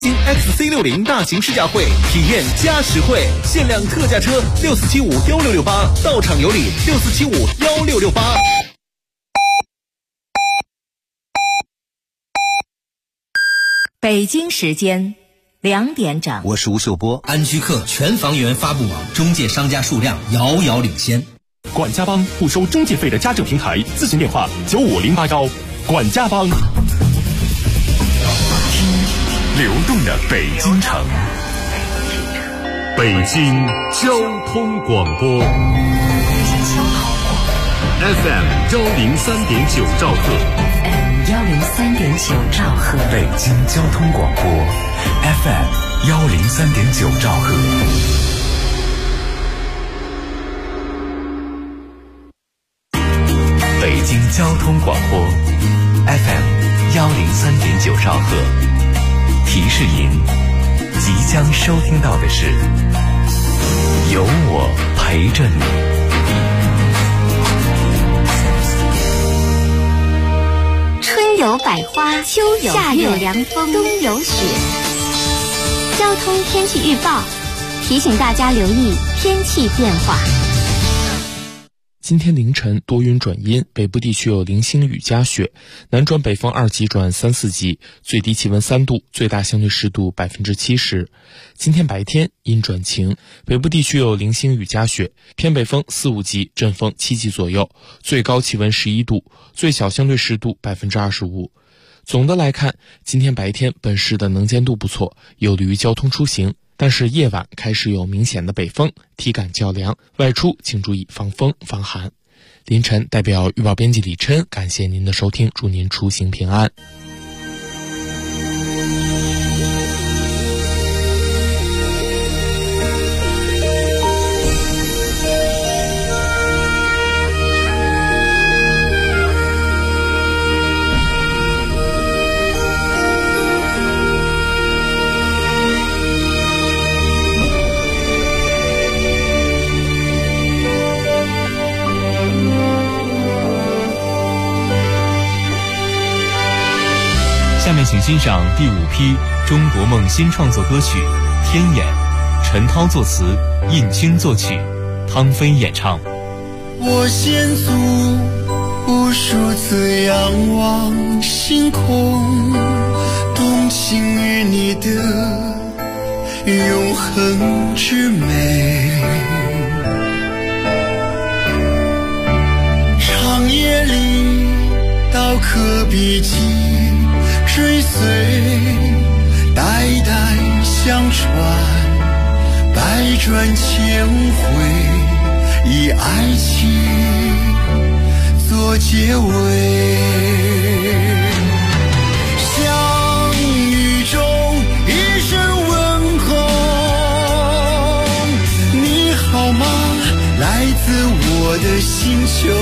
XC60大型试驾会，体验加实惠，限量特价车64751668，到场有礼64751668。 北京时间2点整， 我是吴秀波。 安居客全房源发布网，中介商家数量遥遥领先。 管家帮不收中介费的家政平台，咨询电话95081。管家帮。 流动的北京城，北京交通广播 FM 103.9兆赫 103.9兆赫， 北京交通广播 FM 103.9兆赫。北京交通广播 FM 103.9兆赫。提示您，即将收听到的是有我陪着你。 春有百花，秋有夏有凉风，冬有雪。交通天气预报提醒大家留意天气变化。 今天凌晨多云转阴，北部地区有零星雨夹雪，南转北风2级转3、4级，最低气温3度，最大相对湿度70%。今天白天阴转晴，北部地区有零星雨夹雪，偏北风4、5级，阵风7级左右，最高气温11度，最小相对湿度25%。总的来看，今天白天本市的能见度不错，有利于交通出行。但是夜晚开始有明显的北风，体感较凉，外出请注意防风防寒。凌晨代表预报编辑李琛，感谢您的收听，祝您出行平安。 下面请欣赏第5批中国梦新创作歌曲《天眼》，陈涛作词，印青作曲，汤飞演唱。 我先祖无数次仰望星空，动情于你的永恒之美。长夜里刀刻笔迹追随，代代相传，百转千回，以爱情做结尾。相遇中一声问候，你好吗？来自我的星球。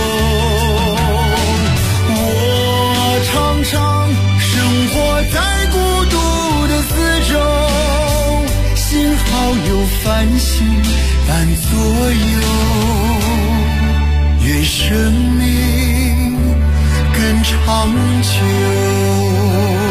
我常常生活在孤独的四周，幸好有繁星伴左右，愿生命更长久。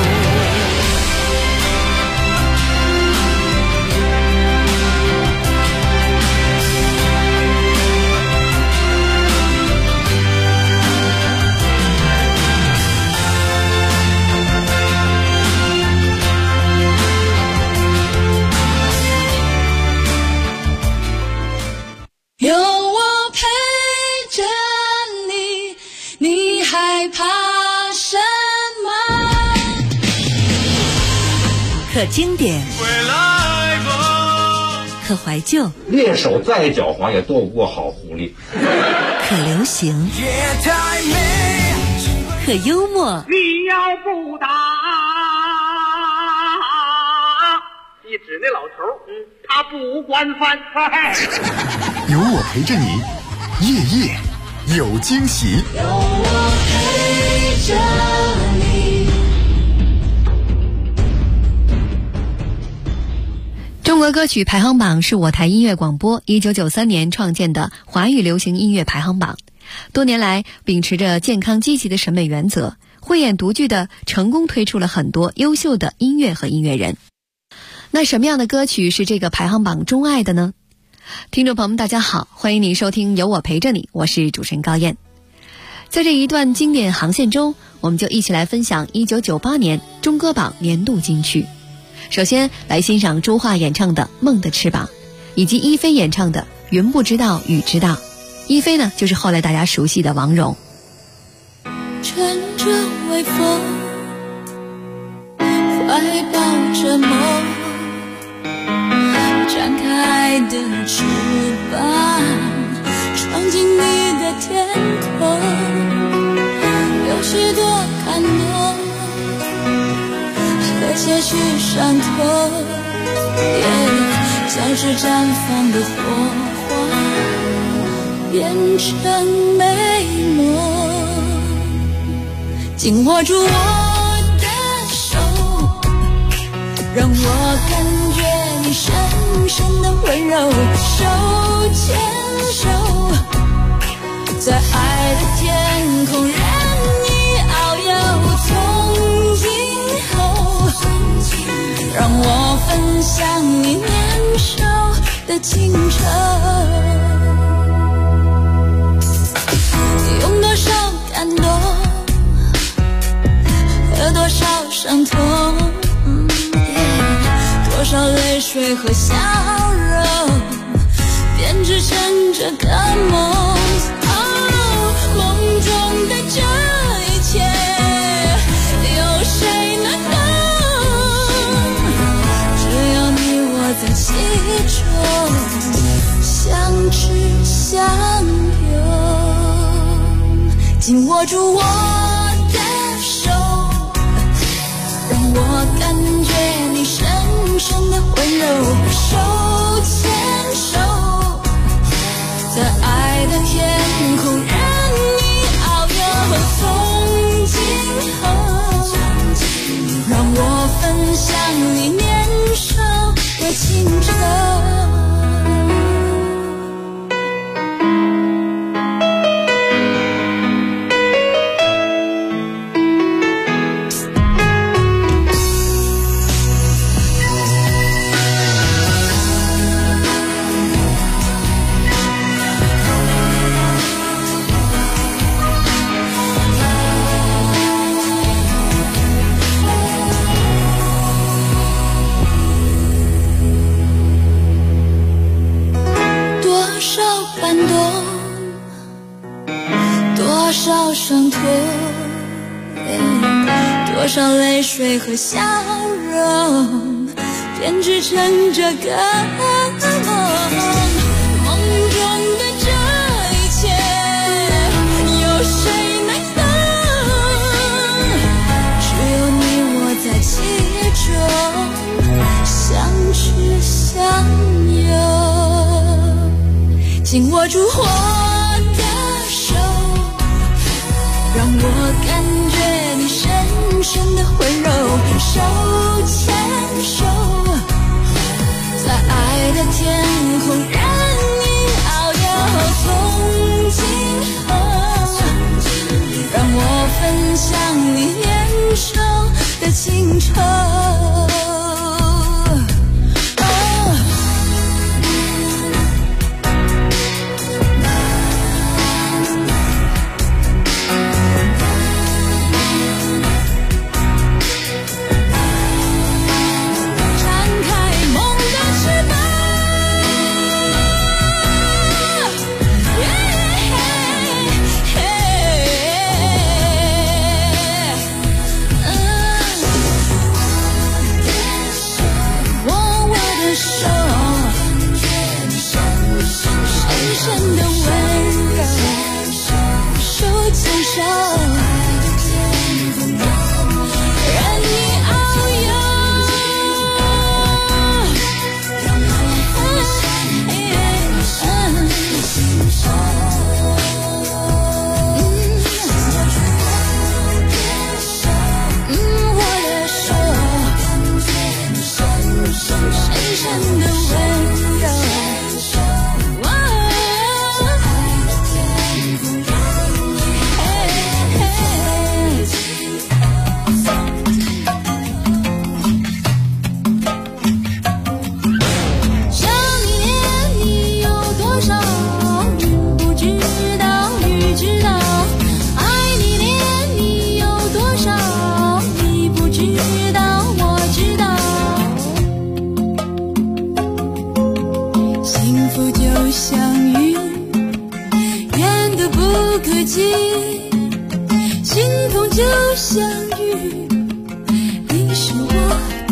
有我陪着你，你害怕什么？ 可经典，可怀旧， 猎手再狡猾也躲不过好狐狸。 可流行，可幽默。 你要不打，一指那老头，他不管饭菜。 有我陪着你，夜夜有惊喜。 有我陪着你。 中国歌曲排行榜是我台音乐广播1993年创建的华语流行音乐排行榜，多年来秉持着健康积极的审美原则， 慧眼独具的成功推出了很多优秀的音乐和音乐人。那什么样的歌曲是这个排行榜钟爱的呢？听众朋友们大家好，欢迎您收听有我陪着你，我是主持人高燕。在这一段经典航线中，我们就一起来分享1998年中歌榜年度金曲。首先来欣赏朱桦演唱的《梦的翅膀》，以及伊菲演唱的《云不知道雨知道》。伊菲呢，就是后来大家熟悉的王蓉。 乘着微风，怀抱着梦，展开的翅膀，闯进你的天空，有许多感动和些许伤痛，像是绽放的火花变成美梦，紧握住我的手，让我感觉你深深的温柔，手牵手，在爱的天空任你遨游，从今后让我分享你年少的清澈，用多少感动和多少伤痛，多少泪水和笑容，编织成这个梦。梦中的这一切，有谁能懂？只要你我在其中，相知相拥，紧握住我的手，让我感觉你深深的温柔，手牵手，在爱的天空任你遨游，从今后让我分享你年少的清澈。多少伤痛，多少泪水和笑容，编织成这个梦。梦中的这一切，有谁能懂？只有你我在其中，相知相拥，紧握住我的手，让我感觉你深深的温柔，手牵手，在爱的天空任你遨游，从今后让我分享你年少的清澈。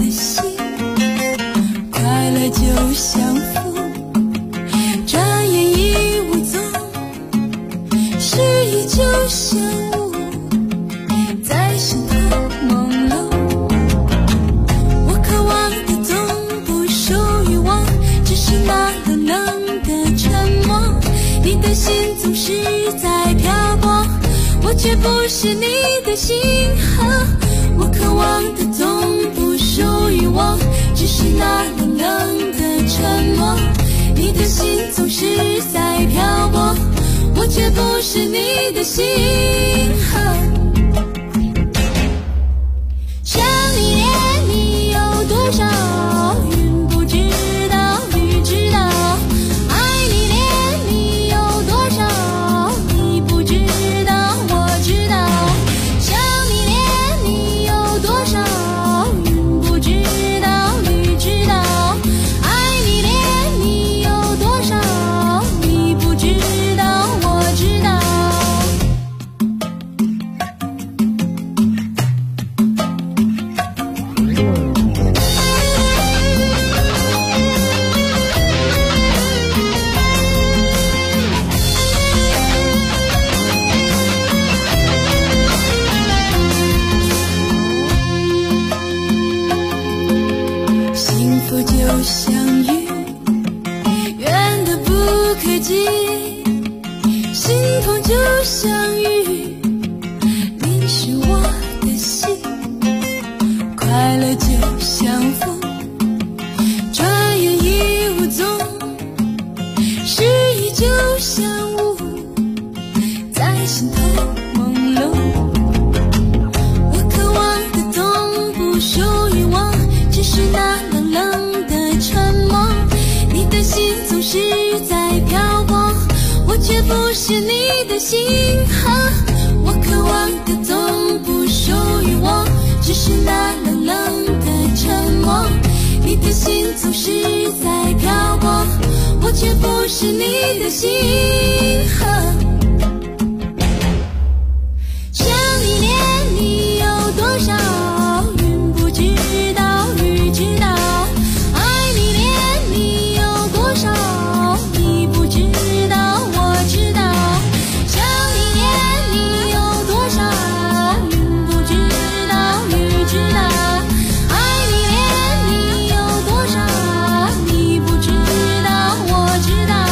的心，快乐就像风，转眼已无踪，失意就像雾，在心头朦胧。我渴望的总不属于我，只是那冷冷的沉默。你的心总是在漂泊，我却不是你的心河。我渴望的总不属于我，只是那冷冷的沉默。你的心总是在漂泊，我却不是你的心河。想你恋你有多少，云不知道雨知道，爱你恋你有多少，你不知道我知道。想你恋你有多少，云不知道雨知道，爱你恋你有多少，你不知道我知道。幸福就像雨，远得不可及，心痛就像雨，淋湿我的心。快乐就像风，转眼已无踪，失意就像雾，在心头朦胧。我渴望的总不属于我，只是那冷冷的沉默。你的心总是在漂泊，我却不是你的心河。我渴望的总不属于我，只是那冷冷的沉默。你的心总是在漂泊，我却不是你的心河。想你恋你有多少，云不知道雨知道，爱你恋你有多少，你不知道我知道。想你恋你有多少，云不知道雨知道，爱你恋你有多少，你不知道我知道。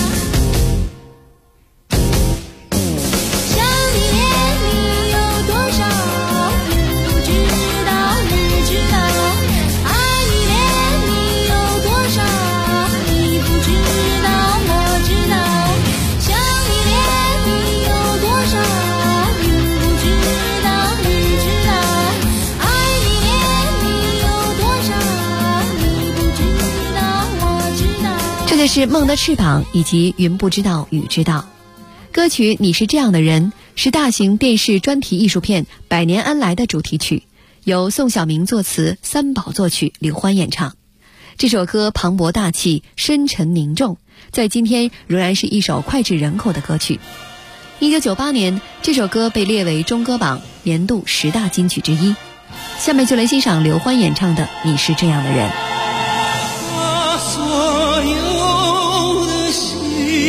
想你恋你有多少，云不知道雨知道，爱你恋你有多少，你不知道我知道。想你恋你有多少，云不知道雨知道，爱你恋你有多少，你不知道我知道。 这就是《梦的翅膀》以及《云不知道雨知道》。歌曲《你是这样的人》是大型电视专题艺术片《百年安来》的主题曲，由宋晓明作词，三宝作曲，刘欢演唱。这首歌磅礴大气，深沉凝重，在今天仍然是一首脍炙人口的歌曲。1998年，这首歌被列为中歌榜年度10大金曲之一。下面就来欣赏刘欢演唱的《你是这样的人》。 把所有的心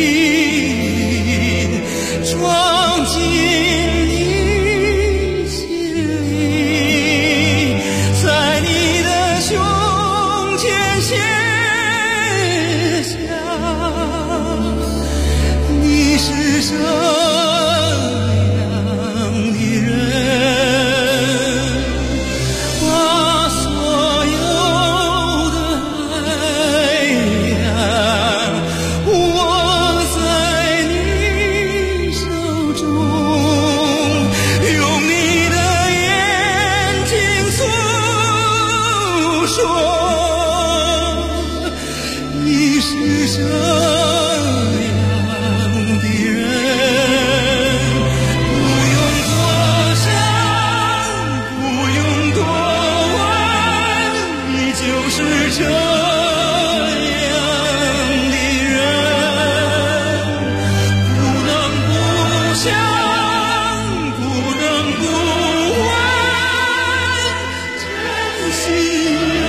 装进你心里，在你的胸前写下你是这样的人，把所有的爱呀握在你手中，用你的眼睛诉说，你是这样的人，不用多想，不用多问，你就是这样的人，不能不想，不能不问，真心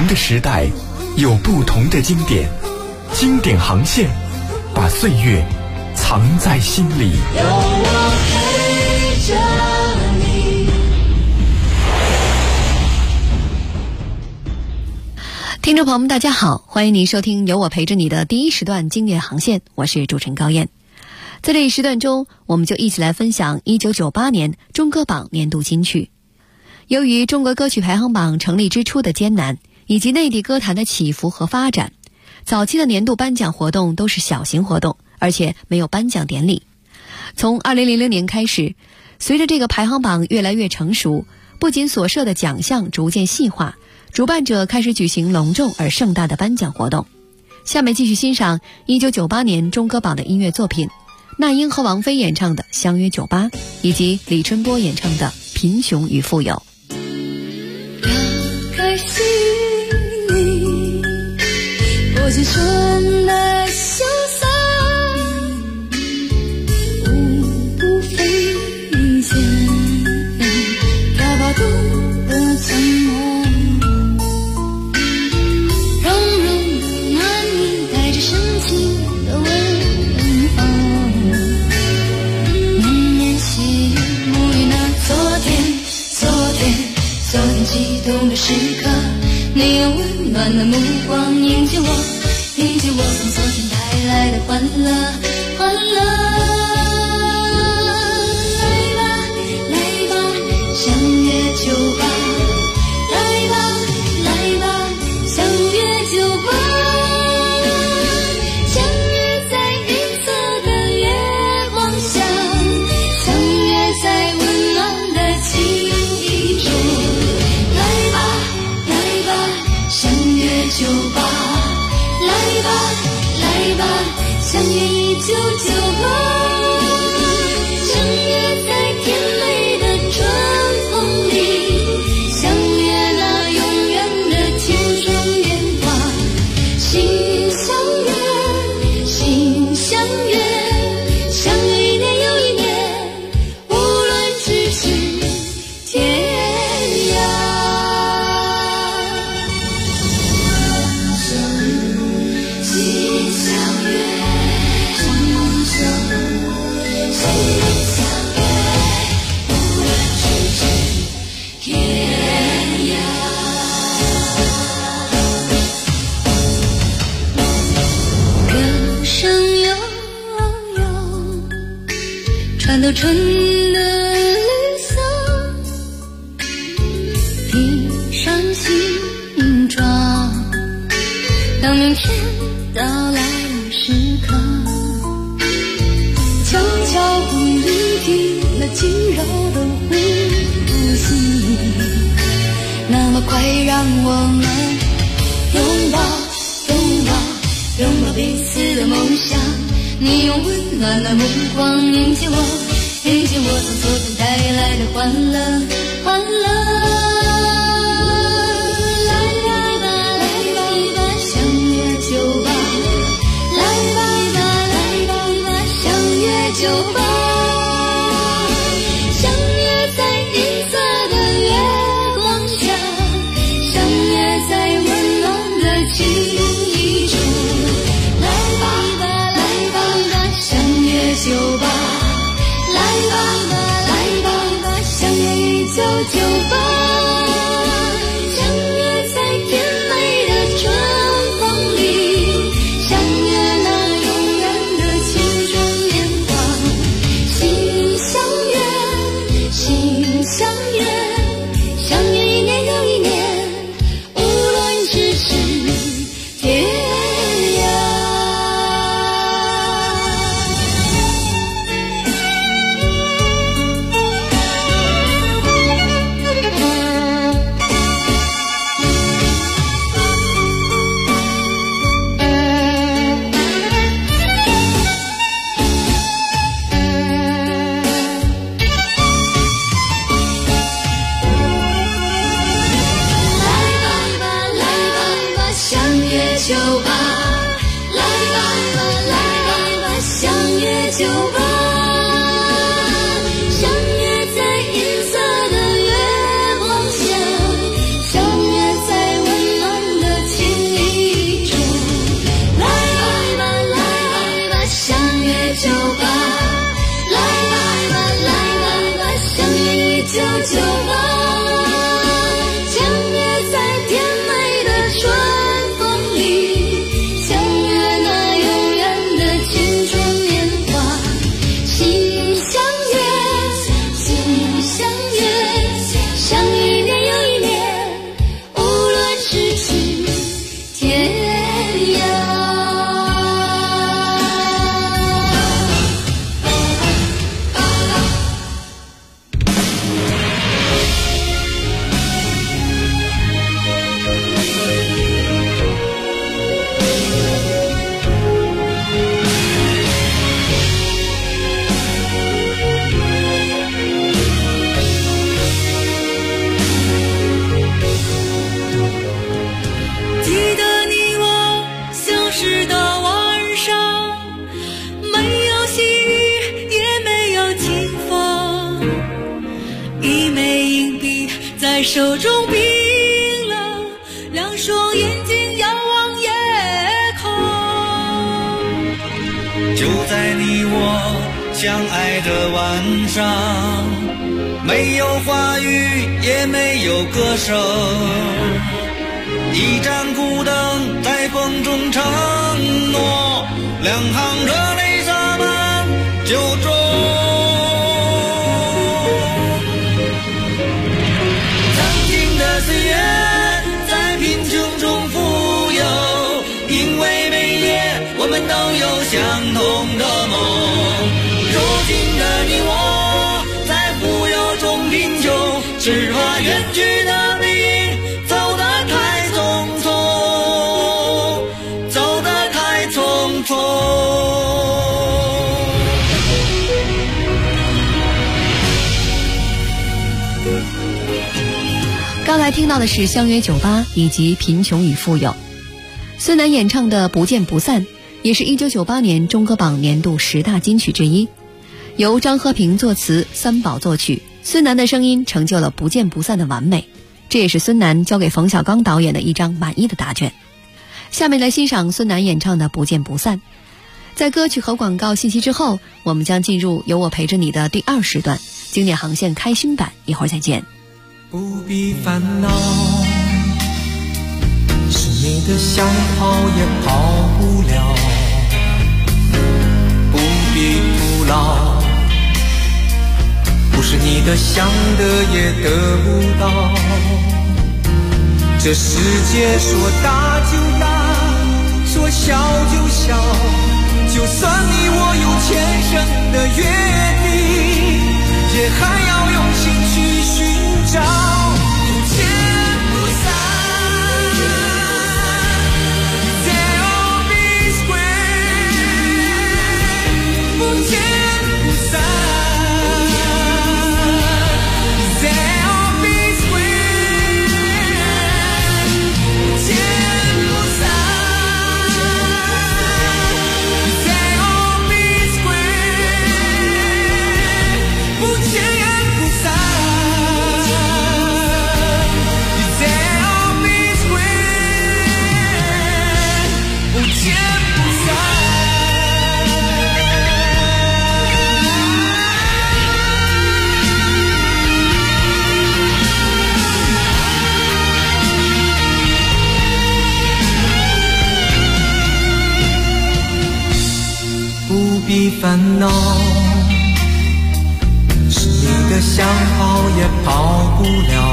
的时代，有不同的经典，经典航线，把岁月藏在心里。 有我陪着你。 听众朋友们，大家好，欢迎您收听由我陪着你的第一时段经典航线，我是主持人高燕。在这一时段中，我们就一起来分享1998年中歌榜年度金曲。由于中国歌曲排行榜成立之初的艰难，以及内地歌坛的起伏和发展，早期的年度颁奖活动都是小型活动，而且没有颁奖典礼。从2000年开始，随着这个排行榜越来越成熟，不仅所设的奖项逐渐细化，主办者开始举行隆重而盛大的颁奖活动。下面继续欣赏1998年中歌榜的音乐作品，那英和王菲演唱的《相约酒吧》，以及李春波演唱的《贫穷与富有》。 打开心里破茧春的潇洒，舞步飞剑，跳跑动的沉默，融融的暖意带着深情的温柔，绵绵细雨沐浴那昨天激动的时刻，你用温暖的目光迎接我，从昨天带来的欢乐。来吧，相约酒吧，来吧，相约酒吧，相约在银色的月光下，相约在温暖的情意中。相约酒吧，来吧，相约1998，相约在甜美的春风里，相约那永远的青春年华，心相约，相约一年又一年，无论咫尺天涯。穿透春的绿色，披上新装，当明天到来的时刻，悄悄地聆听那轻柔的呼吸，那么快让我们拥抱彼此的梦想。你用温暖的目光迎接我，从昨天带来的欢乐。来吧，相约酒吧，来吧，相约酒吧，相约在银色的月光下，相约在温暖的情意中。相约酒吧，来吧，相约1998，相约在甜美的春风里，相约那永远的青春年华，心相约，相约一年又一年，无论咫尺天涯。酒吧，来吧，相约酒吧，相约在银色的月光下，相约在温暖的吧，来吧，相约1998，相约在甜美的春风里，相约那永远的青春年华，心与相约，心与相约，相遇一年又一年，无论咫尺天涯。记得你我相识的晚上，没有细雨，也没有清风，一枚硬币在手中冰冷，两双眼睛遥望夜空。 就在你我相爱的晚上，没有话语，也没有歌声，一盏孤灯在风中承诺，两行热泪洒满酒盅。曾经的岁月在贫穷中富有，因为每夜我们都有相同的梦。如今的你我在富有中贫穷，只怕远去的背影走得太匆匆，走得太匆匆。 刚才听到的是《相约98》以及《贫穷与富有》。孙楠演唱的《不见不散》也是1998年中歌榜年度10大金曲之一，由张和平作词，三宝作曲，孙楠的声音成就了不见不散的完美，这也是孙楠交给冯小刚导演的一张满意的答卷。下面来欣赏孙楠演唱的《不见不散》。在歌曲和广告信息之后，我们将进入有我陪着你的第2时段，经典航线开心版，一会儿再见。 不必烦恼，是你的想跑也跑不了，不必徒劳，不是你的想得也得不到。这世界说大就大，说小就小，就算你我有前生的约定，也还要用心去寻找，不见不散。There'll be square， 不见不散。There'll be square， 不见不散。There'll be square， 不见不散。不必烦恼，是你的想跑也跑不了，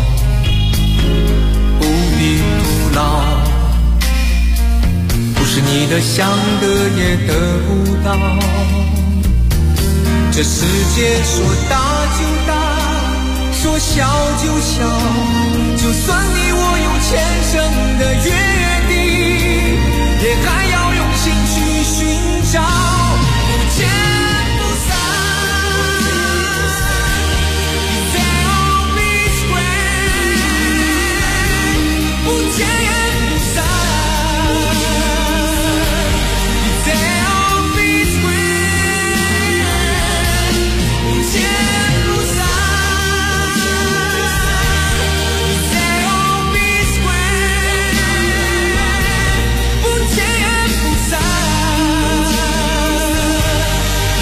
不必徒劳，不是你的想得也得不到。这世界说大就大，说小就小，就算你我有前生的约定，也还要用心去寻找，不见不散。There'll be square， 不见不散。There'll be square， 不见不散。There'll be square， 不见不散。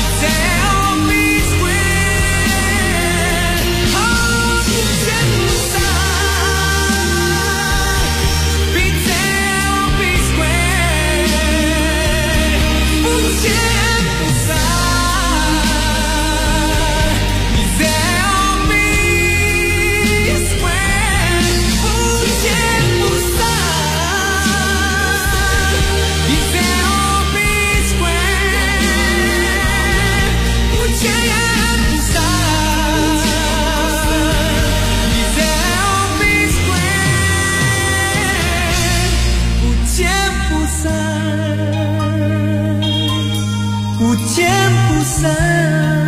不散，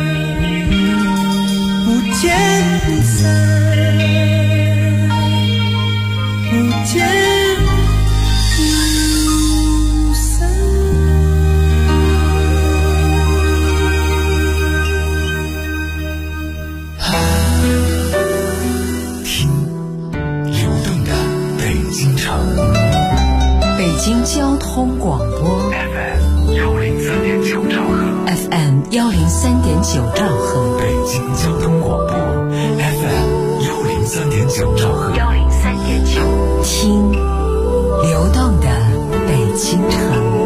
不见不散，不见不散。 听流动的北京城， 北京交通广播 FM 103.9兆赫 FM 103.9兆赫， 北京交通广播 FM 103.9兆赫 103.9，听流动的北京城。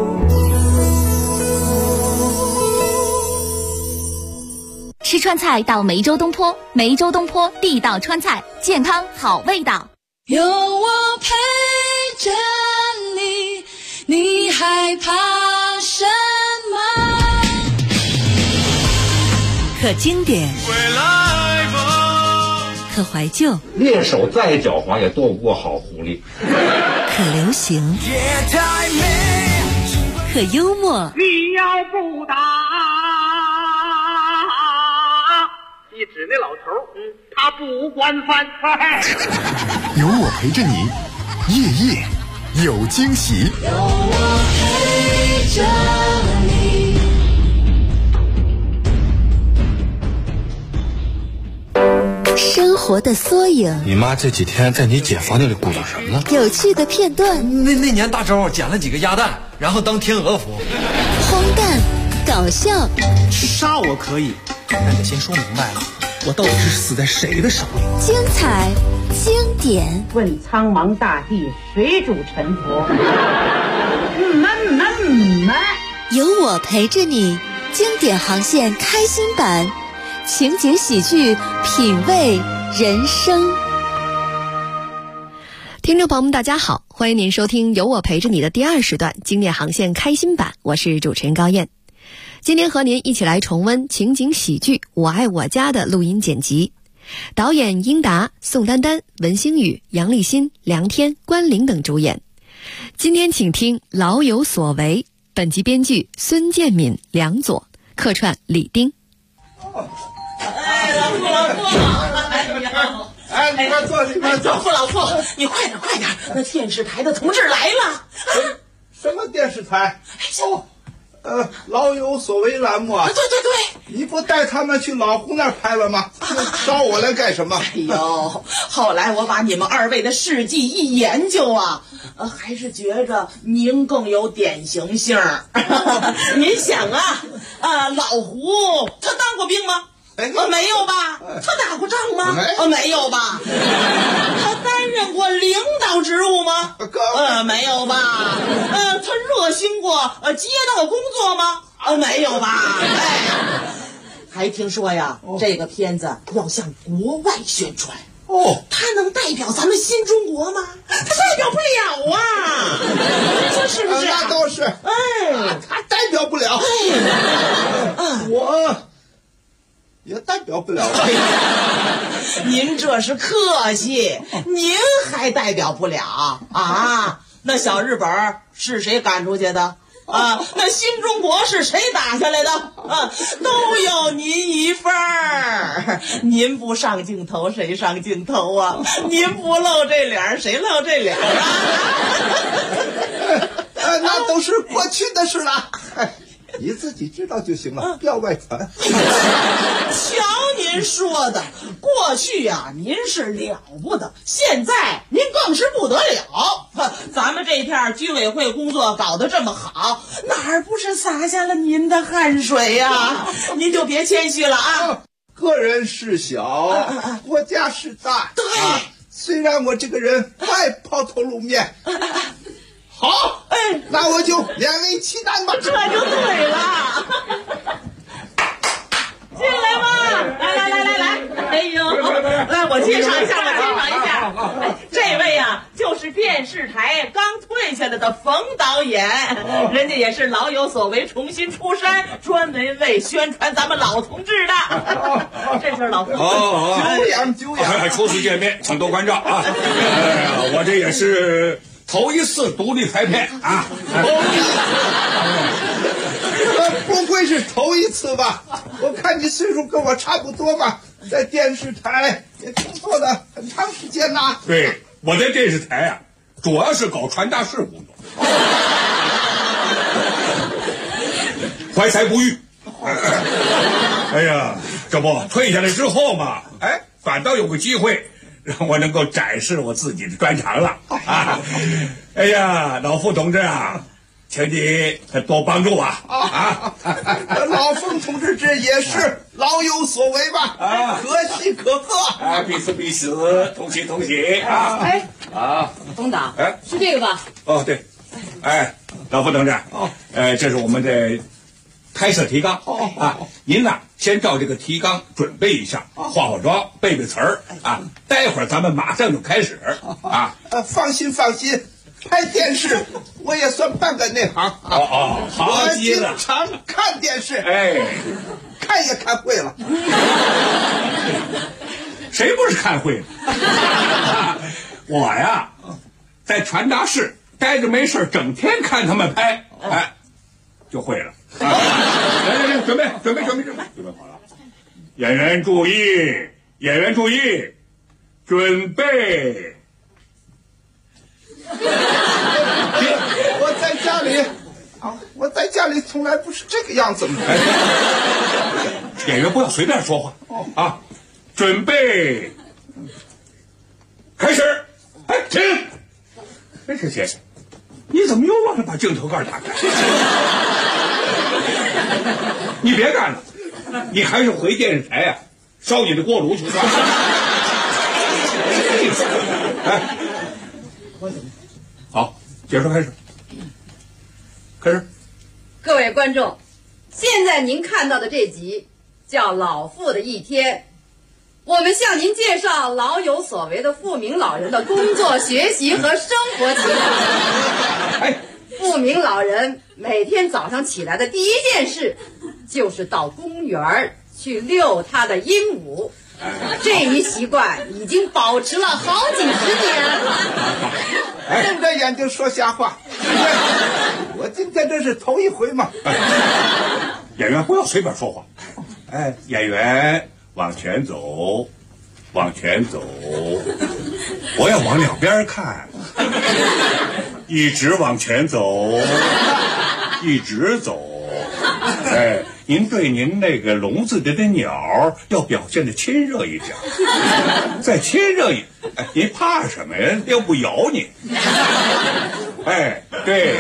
吃川菜到梅州东坡，梅州东坡地道川菜，健康好味道。 有我陪着你，你害怕什么？ 可经典，可怀旧， 猎手再狡猾也斗不过好狐狸。 可流行，可幽默。 你要不打，一指那老头，他不惯犯。 有我陪着你，夜夜有惊喜。 有我陪着你。 生活的缩影， 你妈这几天在你姐房间里鼓捣什么呢？ 有趣的片段。 那年大招捡了几个鸭蛋，然后当天鹅服。 荒诞，搞笑。 杀我可以，但得先说明白了，我到底是死在谁的手里？ 精彩，经典。 问苍茫大地，谁主沉浮？ 有我陪着你，经典航线开心版，情景喜剧，品味人生。 听众朋友们大家好，欢迎您收听有我陪着你的第2时段经典航线开心版，我是主持人高燕。今天和您一起来重温情景喜剧《我爱我家》的录音剪辑，导演英达、宋丹丹、文星宇、杨立新、梁天、关凌等主演。今天请听《老有所为》，本集编剧孙建敏、梁左，客串李丁。 哎，老傅，哎，里边坐，里边坐。老傅，你快点，那电视台的同志来了。 什么电视台？老有所为栏目啊。 对， 你不带他们去老胡那儿拍了吗？找我来干什么？ 哎呦，后来我把你们2位的事迹一研究啊，还是觉着您更有典型性。您想啊，老胡他当过兵吗？没有吧？他打过仗吗？没有吧？他担任过领导职务吗？没有吧？他热心过街道工作吗？没有吧？还听说呀，这个片子要向国外宣传。他能代表咱们新中国吗？他代表不了啊，这是不是？ 那倒是。他代表不了。我也代表不了。 您这是客气，您还代表不了啊？那小日本是谁赶出去的？那新中国是谁打下来的？都有您一份儿。您不上镜头，谁上镜头啊？您不露这脸，谁露这脸啊？ 那都是过去的事了。你自己知道就行了，不要外传。 瞧您说的，过去呀，您是了不得，现在您更是不得了。咱们这片居委会工作搞得这么好，哪儿不是洒下了您的汗水呀？您就别谦虚了啊。 个人事小，国家事大。 对， 虽然我这个人爱抛头露面。好，那我就勉为其难吧。 这就对了。进来吧，来，哎呦，来，我介绍一下，这位呀，就是电视台刚退下来的冯导演，人家也是老有所为，重新出山，专门为宣传咱们老同志的。这是老冯。 久仰， 初次见面，请多关照啊。我这也是头一次独立拍片啊！ 不会是头一次吧？我看你岁数跟我差不多嘛，在电视台也工作了很长时间呐。 对，我在电视台啊，主要是搞传达室工作，怀才不遇。哎呀，这不退下来之后嘛，哎，反倒有个机会让我能够展示我自己的专长了啊！哎呀，老傅同志啊，请你多帮助啊！ 老冯同志这也是老有所为吧？啊，可喜可贺啊！彼此彼此，同喜同喜啊！ 哎啊， 董导， 哎， 是这个吧？ 哦，对，哎，老傅同志，这是我们的开设提纲啊，您呢先照这个提纲准备一下，化化妆，背背词儿啊，待会儿咱们马上就开始啊。 放心放心，拍电视我也算半个内行啊。 好极了， 我经常看电视， 哎， 看也看会了。 谁不是看会了？我呀，在传达室待着没事，整天看他们拍，哎，就会了。来，准备好了！演员注意，准备！ 我在家里从来不是这个样子嘛。 演员不要随便说话啊！准备，开始！哎，停！哎，这先生，你怎么又忘了把镜头盖打开？你别干了，你还是回电视台啊，烧你的锅炉去吧。哎，好，解说开始。 各位观众，现在您看到的这集叫《老傅的一天》，我们向您介绍老有所为的富民老人的工作、学习和生活情况。富民老人每天早上起来的第一件事，就是到公园去遛他的鹦鹉。这一习惯已经保持了好几十年了。 睁着眼睛说瞎话，我今天这是头一回嘛。 演员不要随便说话。哎，演员往前走，我要往两边看，一直往前走，一直走。哎，您对您那个笼子里的鸟要表现的亲热一点，再亲热一，哎，您怕什么呀？又不咬你。哎，对，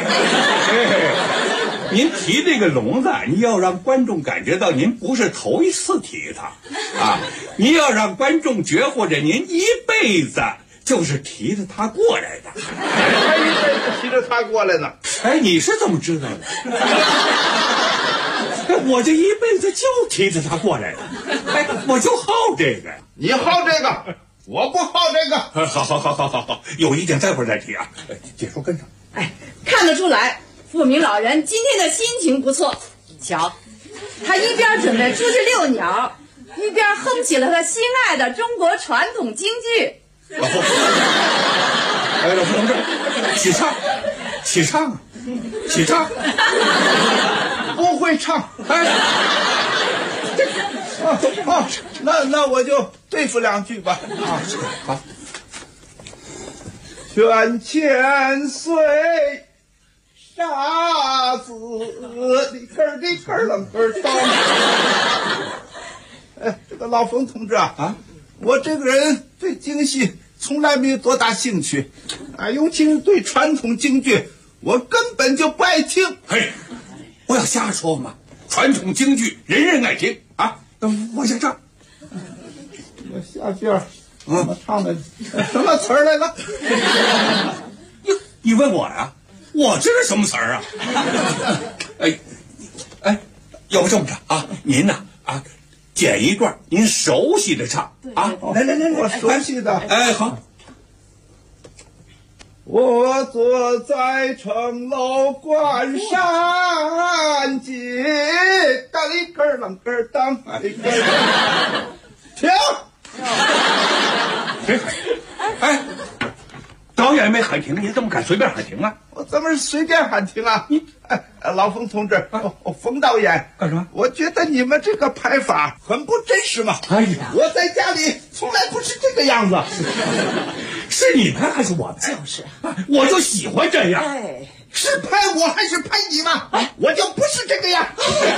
您提这个笼子，你要让观众感觉到您不是头一次提它啊，您要让观众觉或者您一辈子就是提着它过来的。 还一辈子提着它过来呢？ 哎，你是怎么知道的？我这一辈子就提着它过来的，哎，我就好这个呀。 你好这个，我不好这个。 好，有意见待会儿再提啊。解说跟上。 哎，看得出来，富民老人今天的心情不错。瞧，他一边准备出去遛鸟，一边哼起了他心爱的中国传统京剧。 老傅，哎，老傅同志，起唱。 不会唱，那我就对付两句吧。 好。 泉前水沙子，里根儿冷根儿当。哎，这个老冯同志啊，我这个人对京戏从来没有多大兴趣啊，尤其是对传统京剧，我根本就不爱听。 嘿，不要瞎说嘛！传统京剧人人爱听啊！往下唱。 我下边怎么唱的？什么词儿来了？ 你问我呀？我知道什么词儿啊？哎，要不这么着啊？您呐剪一段您熟悉的唱啊！来， 我熟悉的。 哎，好。 我坐在城楼关山街，当一根儿啷根儿当一根儿。停！ 谁喊？哎，导演没喊停，你怎么敢随便喊停啊？ 我怎么是随便喊停啊？老冯同志，冯导演， 干什么？ 我觉得你们这个拍法很不真实嘛。 哎呀， 我在家里从来不是这个样子。 是你拍还是我拍？ 就是， 我就喜欢这样。 哎， 是拍我还是拍你嘛？我就不是这个样。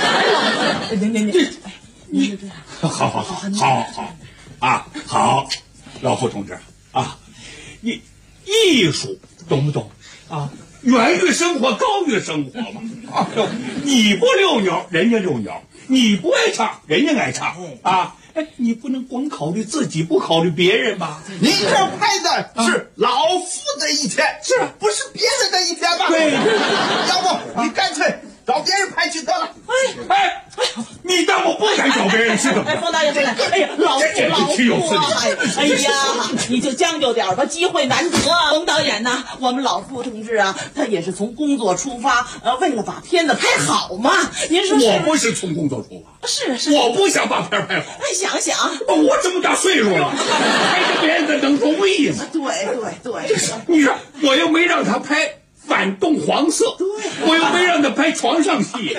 你，好啊，好，老傅同志啊，艺术懂不懂啊？源于生活，高于生活嘛。你不遛鸟，人家遛鸟；你不爱唱，人家爱唱啊。哎，你不能光考虑自己，不考虑别人吧？ 你这拍的是老傅的一天，是不是别人的一天吧？ 对， 要不你干脆找别人拍去得了。 哎，你当我不敢找别人去怎么着？ 冯导演，哎呀，老傅，哎呀，你就将就点吧，机会难得啊。冯导演呐，我们老傅同志啊，他也是从工作出发，为了把片子拍好嘛。您说我不是从工作出发， 是， 我不想把片拍好。 哎，想， 我这么大岁数了，拍个片子能容易吗？ 对， 你说我又没让他拍反动黄色，我又没让他拍床上戏。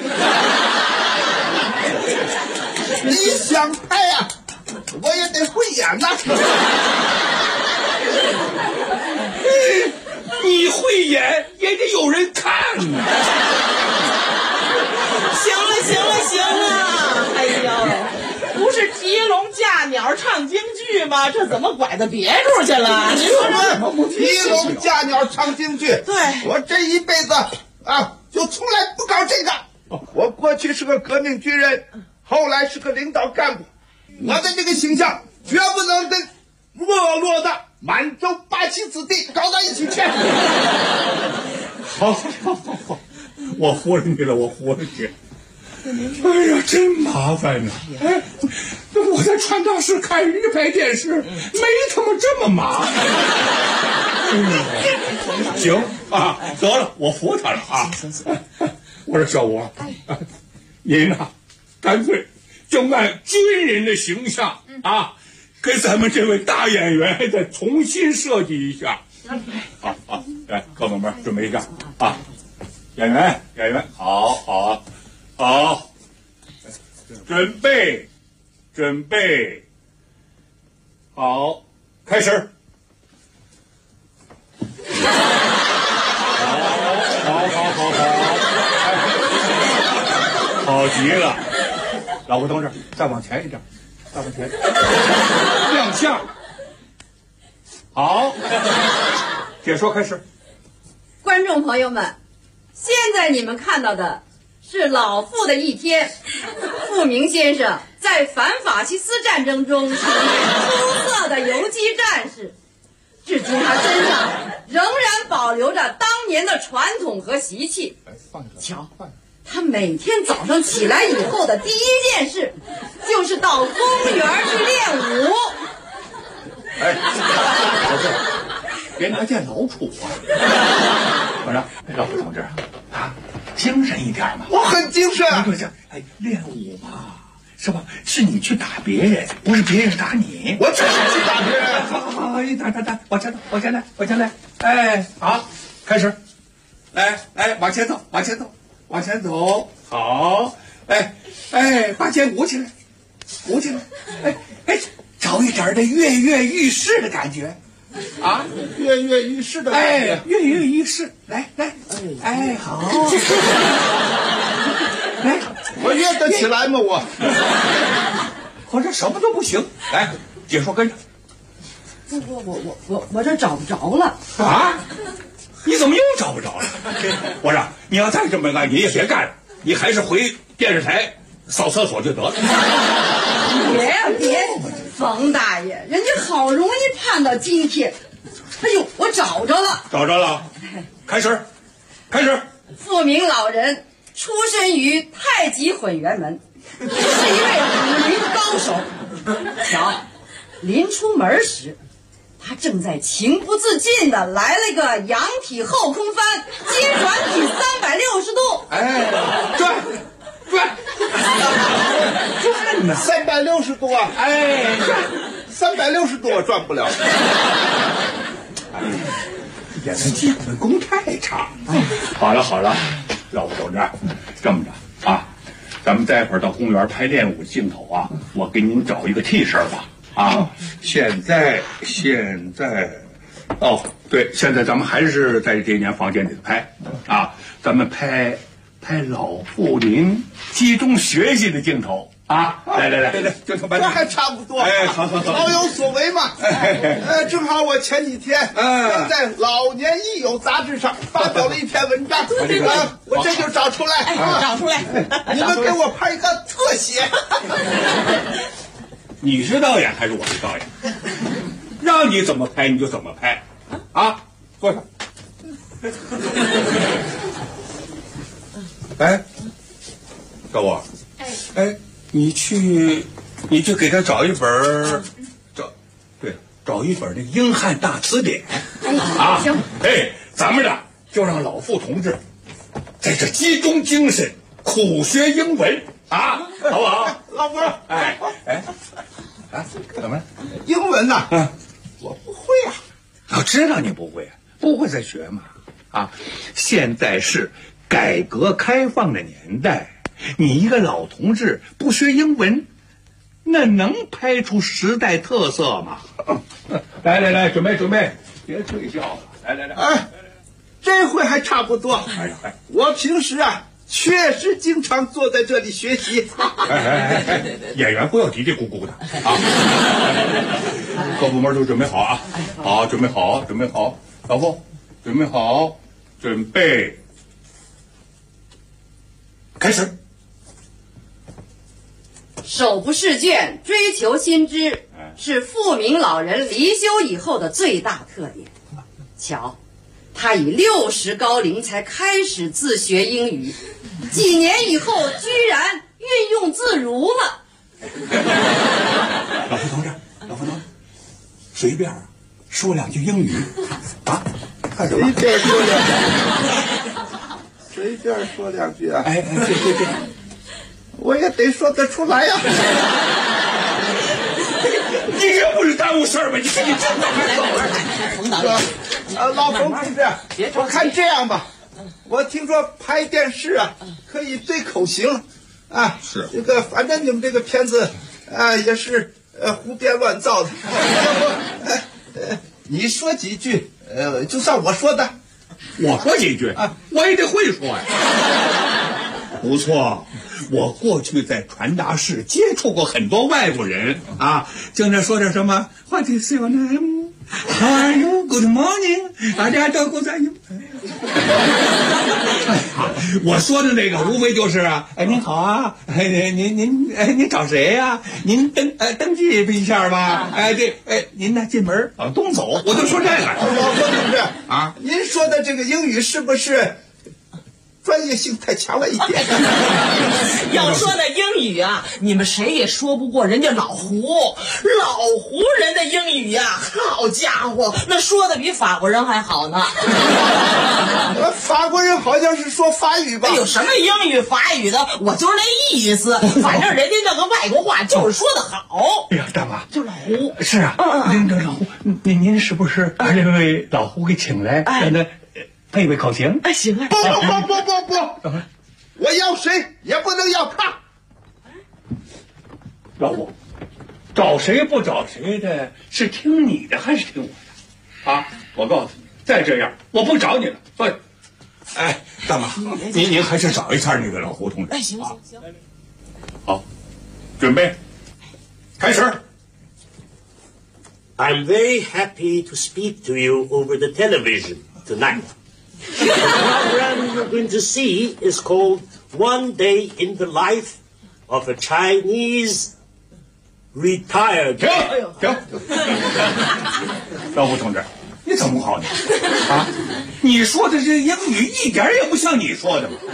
你想拍呀，我也得会演呐。 你会演也得有人看呢。 行了，哎呦，不是提笼架鸟唱京剧吗？这怎么拐到别处去了？你说这提笼架鸟唱京剧， 对， 我这一辈子啊，就从来不搞这个。我过去是个革命军人，后来是个领导干部，我的这个形象绝不能跟没落的满洲八旗子弟搞到一起去。 好，我服了你了，我服了你。哎呀，真麻烦呐！哎，我在传达室看人家拍电视，没他妈这么麻烦。行啊，得了，我服他了啊！我说小吴，您呐，干脆就按军人的形象啊，给咱们这位大演员再重新设计一下。好，来，高总们准备一下啊！演员，好，准备，好，开始。好极了，老胡同志，再往前一点，亮相。好，解说开始。 观众朋友们，现在你们看到的是老傅的一天。傅明先生在反法西斯战争中是出色的游击战士，至今他身上仍然保留着当年的传统和习气。瞧，他每天早上起来以后的第一件事，就是到公园去练武。 哎，老傅，别拿剑老杵啊！我说，老傅同志啊，精神一点嘛。 我很精神。 哎，练武嘛，是吧？是你去打别人，不是别人打你。 我就是去打别人。 好，打，往前来。哎，好，开始。来，往前走。好，哎，把剑舞起来。哎，找一点的跃跃欲试的感觉。啊， 跃跃欲试的感觉， 跃跃欲试，来，哎，好，来， 我跃得起来吗？ 我这什么都不行，来，解说跟着。 我这找不着了啊！你怎么又找不着了？我说你要再这么干，你也别干了，你还是回电视台扫厕所就得了。 别，冯大爷，人家好容易盼到今天。哎呦，我找着了， 开始。 傅明老人出身于太极混元门，是一位武林高手。瞧，临出门时，他正在情不自禁地来了个仰体后空翻，接转体360度。 哎，转呢，360度啊！ 哎， 转360度我转不了。 演的基本功太差。好了，老傅同志，这么着啊，咱们待会儿到公园拍练武镜头啊，我给您找一个替身吧。啊，现在，哦，对，现在咱们还是在这间房间里拍啊，咱们拍老傅您集中学习的镜头。啊，来，就这还差不多。 哎，好， 老有所为嘛。正好我前几天在《老年益友》杂志上发表了一篇文章，我这就找出来， 找出来， 你们给我拍一个特写。 你是导演还是我是导演？让你怎么拍你就怎么拍，啊，坐下。哎，赵武，哎。你去给他找一本，找一本那个英汉大词典，啊，行，哎，咱们俩就让老傅同志在这集中精神苦学英文啊，好不好？ 老傅， 怎么了？ 英文呐，我不会啊。 我知道你不会，不会再学嘛。啊，现在是改革开放的年代。你一个老同志不学英文，那能拍出时代特色吗？来，准备，别睡觉了。来， 哎，这回还差不多。我平时啊，确实经常坐在这里学习。 演员不要嘀嘀咕咕的啊！各部门都准备好啊！好，准备好，老傅，准备好，准备，开始。 手不释卷，追求新知，是富民老人离休以后的最大特点。瞧，他已60高龄才开始自学英语，几年以后居然运用自如了。 老傅同志，随便说两句英语啊？干什么？ 随便说两句啊！ 哎，对。 我也得说得出来呀！ 你这不是耽误事儿吗？你真老冯同志，我看这样吧，我听说拍电视啊可以对口型啊， 是这个，反正你们这个片子啊也是胡编乱造的，你说几句，就像我说的， 我说几句啊，我也得会说呀。不错，我过去在传达室接触过很多外国人啊，经常说点什么 What is your name? How are you? Good morning. 大家都过在一起。我说的那个无非就是啊，您好啊，您找谁呀？您登记一下吧。您呢进门往东走，我就说这个。 老冯同志啊， 您说的这个英语是不是专业性太强了一点？ 要说的英语啊，你们谁也说不过人家老胡人的英语呀，好家伙，那说的比法国人还好呢。 法国人好像是说法语吧？ 有什么英语法语的，我就是那意思。反正人家那个外国话就是说的好。 哎呀，大妈， 就老胡。 是啊，那老胡，您是不是把这位老胡给请来，让他配备口型？ 哎，行啊。 不，我要谁也不能要他。 老胡，找谁不找谁的，是听你的还是听我的？啊，我告诉你，再这样我不找你了。哎，大妈，您还是找一下那个老胡同志。 哎，行。 好，准备，开始。 I'm very happy to speak to you over the television tonight. The program you're going to see is called One Day in the Life of a Chinese Retired. 停！老胡同志，你怎么好呢？啊，你说的这英语一点也不像你说的嘛。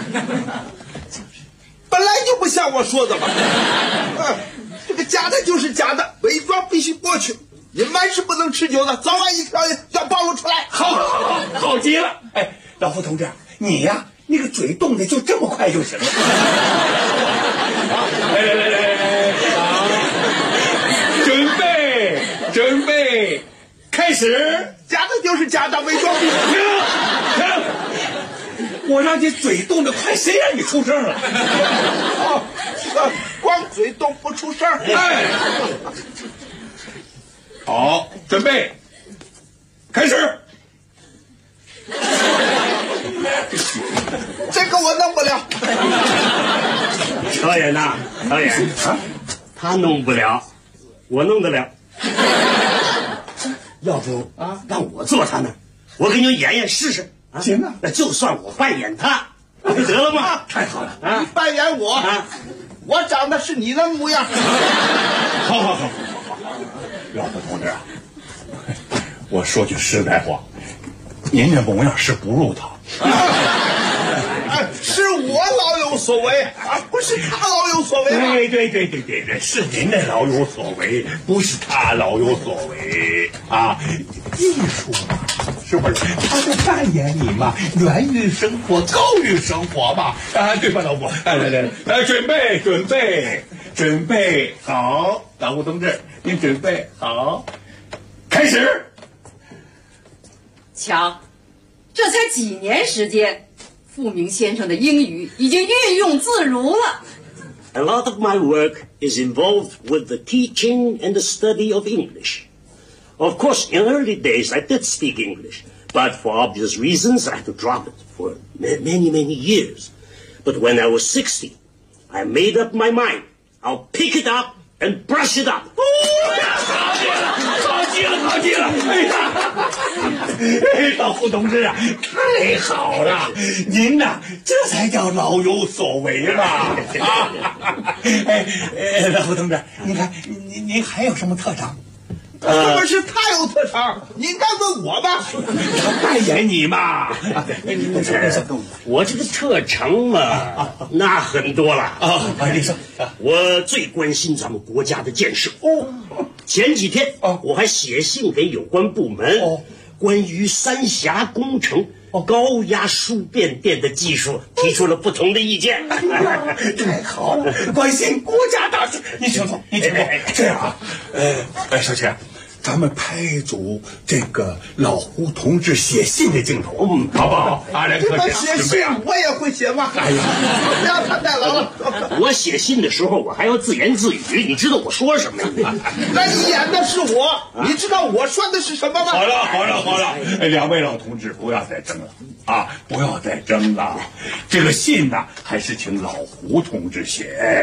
本来就不像我说的嘛。这个假的就是假的，伪装必须过去。隐瞒是不能持久的，早晚一条要暴露出来。 好极了！哎，老胡同志，你呀，那个嘴动的就这么快就行了。来，准备，开始！ 假的就是假的伪装。 停！我让你嘴动得快，谁让你出声了？ 光嘴动不出声。 哎，好，准备，开始。 这个我弄不了。 导演呐，导演啊，他弄不了，我弄得了。要不啊，让我坐他那儿，我给你们演演试试。 行啊， 那就算我扮演他，不就得了吗？ 太好了啊！你扮演我啊，我长得是你的模样。 好，老夫同志啊，我说句实在话，您这模样是不入堂。 是我老有所为啊，不是他老有所为吗？ 对，是您这老有所为，不是他老有所为啊！艺术嘛，是不是？他就扮演你嘛，源于生活，高于生活嘛，啊，对吧，老夫？来，准备好，老夫同志，您准备好，开始。 瞧，这才几年时间。傅明先生的英语已经运用自如了。 A lot of my work is involved with the teaching and the study of English. Of course, in early days I did speak English, but for obvious reasons I had to drop it for many years. But when I was 60, I made up my mind. I'll pick it up and brush it up. 好极了！哎，老傅同志啊，太好了！您呐，这才叫老有所为嘛！老傅同志，您看，您还有什么特长？ 这不是他有特长，你应该问我吧？ 他扮演你嘛？ 我这个特长嘛，那很多了啊！你说， 我最关心咱们国家的建设。前几天我还写信给有关部门，关于三峡工程高压输变电的技术提出了不同的意见。 太好了，关心国家大事。你请坐。这样啊，小钱，咱们拍一组这个老胡同志写信的镜头，好不好？来， 这个写信我也会写吗？哎呀，不要太代劳了。 我写信的时候我还要自言自语，你知道我说什么呀？ 那你演的是我，你知道我说的是什么吗？ 好了，两位老同志不要再争了啊！不要再争了，这个信呢，还是请老胡同志写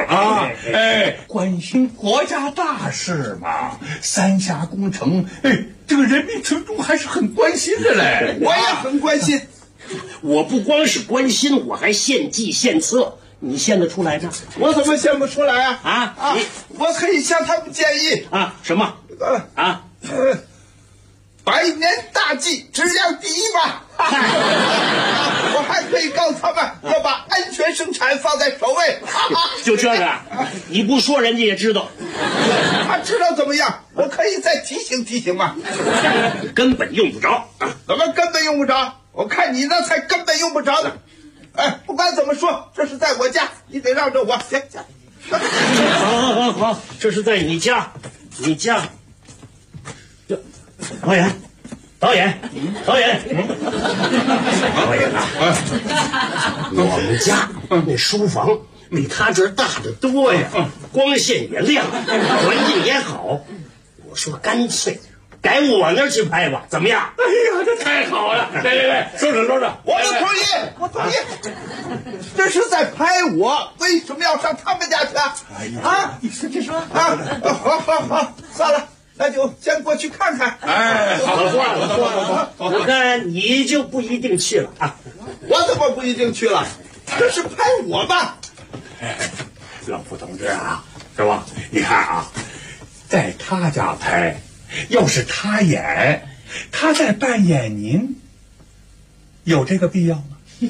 关心国家大事嘛，三峡工程，这个人民群众还是很关心的嘞。 我也很关心， 我不光是关心，我还献计献策。你献得出来呢？ 我怎么献不出来啊？我可以向他们建议啊，什么啊 ？100年大计，质量第一吧。我还可以告诉他们要把安全生产放在首位。 就这个，你不说人家也知道。 他知道怎么样？我可以再提醒吗？ 根本用不着。 怎么根本用不着？我看你那才根本用不着呢。不管怎么说，这是在我家，你得让着我。行。 好，这是在你家。导演啊！我们家那书房比他这儿大得多呀，光线也亮，环境也好。我说干脆改我那儿去拍吧，怎么样？ 哎呀，这太好了！来，说着， 我同意。这是在拍我，为什么要上他们家去啊？ 你说这说好，算了。那就先过去看看。 好，我看你就不一定去了啊。 我怎么不一定去了？这是拍我吧？ 老傅同志啊，是吧？你看啊，在他家拍，要是他演，他在扮演您，有这个必要吗？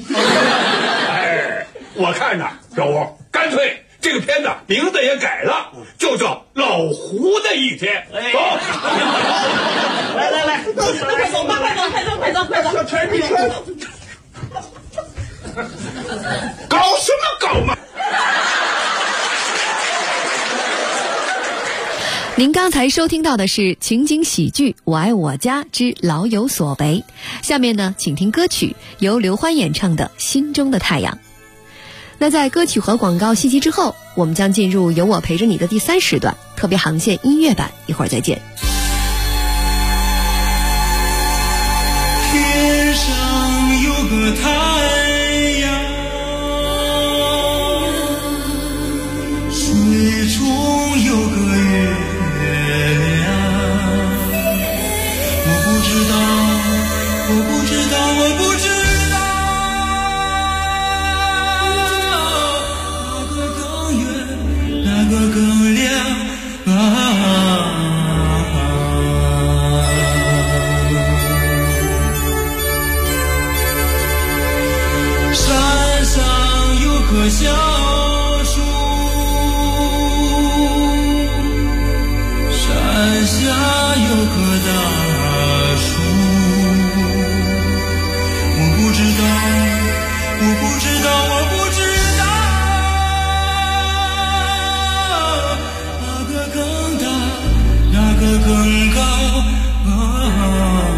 我看呐，小吴，干脆。这个片子名字也改了，就叫《老胡的一天》。走， 来， 快走！小陈，你快走！搞什么搞嘛！ 您刚才收听到的是情景喜剧《我爱我家之老有所为》，下面呢，请听歌曲由刘欢演唱的《心中的太阳》。那在歌曲和广告信息之后，我们将进入由我陪着你的第3时段特别航线音乐版，一会儿再见。 天上有个太阳，水中有个月亮，我不知道，我不知道，我不知道，哪个更远，哪个更亮啊。山上有棵小树，山下有棵大树，我不知道，我不知道，我不知道，哪个更大，哪个更高啊。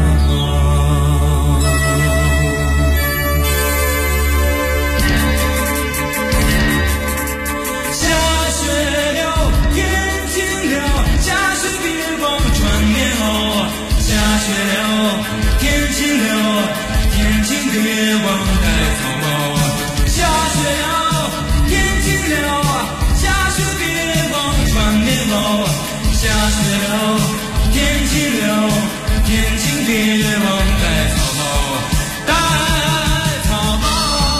下雪了，天晴了，天晴别忘带草帽。下雪了，天晴了，下雪别忘穿棉袄。下雪了，天晴了，天晴别忘带草帽，带草帽。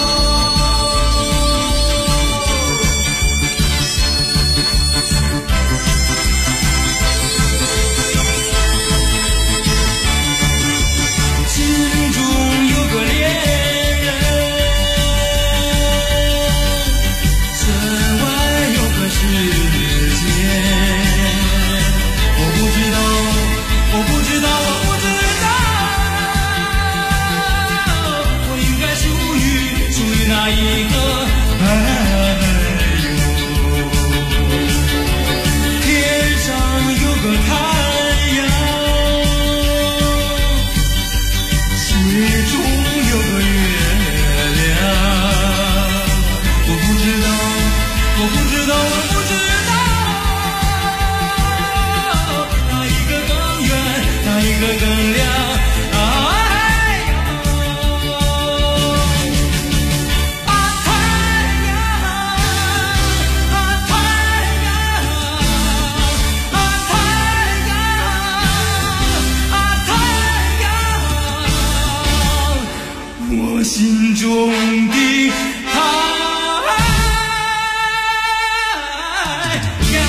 哪一个？哎呦，天上有个太阳，水中有个月亮。我不知道，我不知道，我不知道，哪一个更远，哪一个更亮啊？心中的太阳。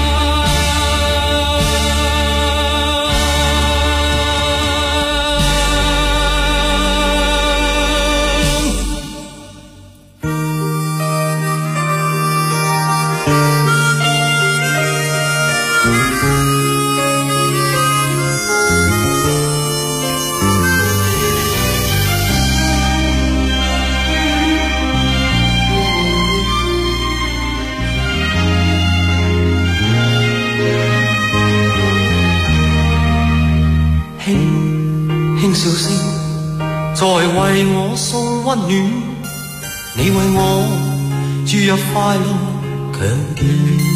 笑聲在為我送溫暖，你為我注入快樂強電。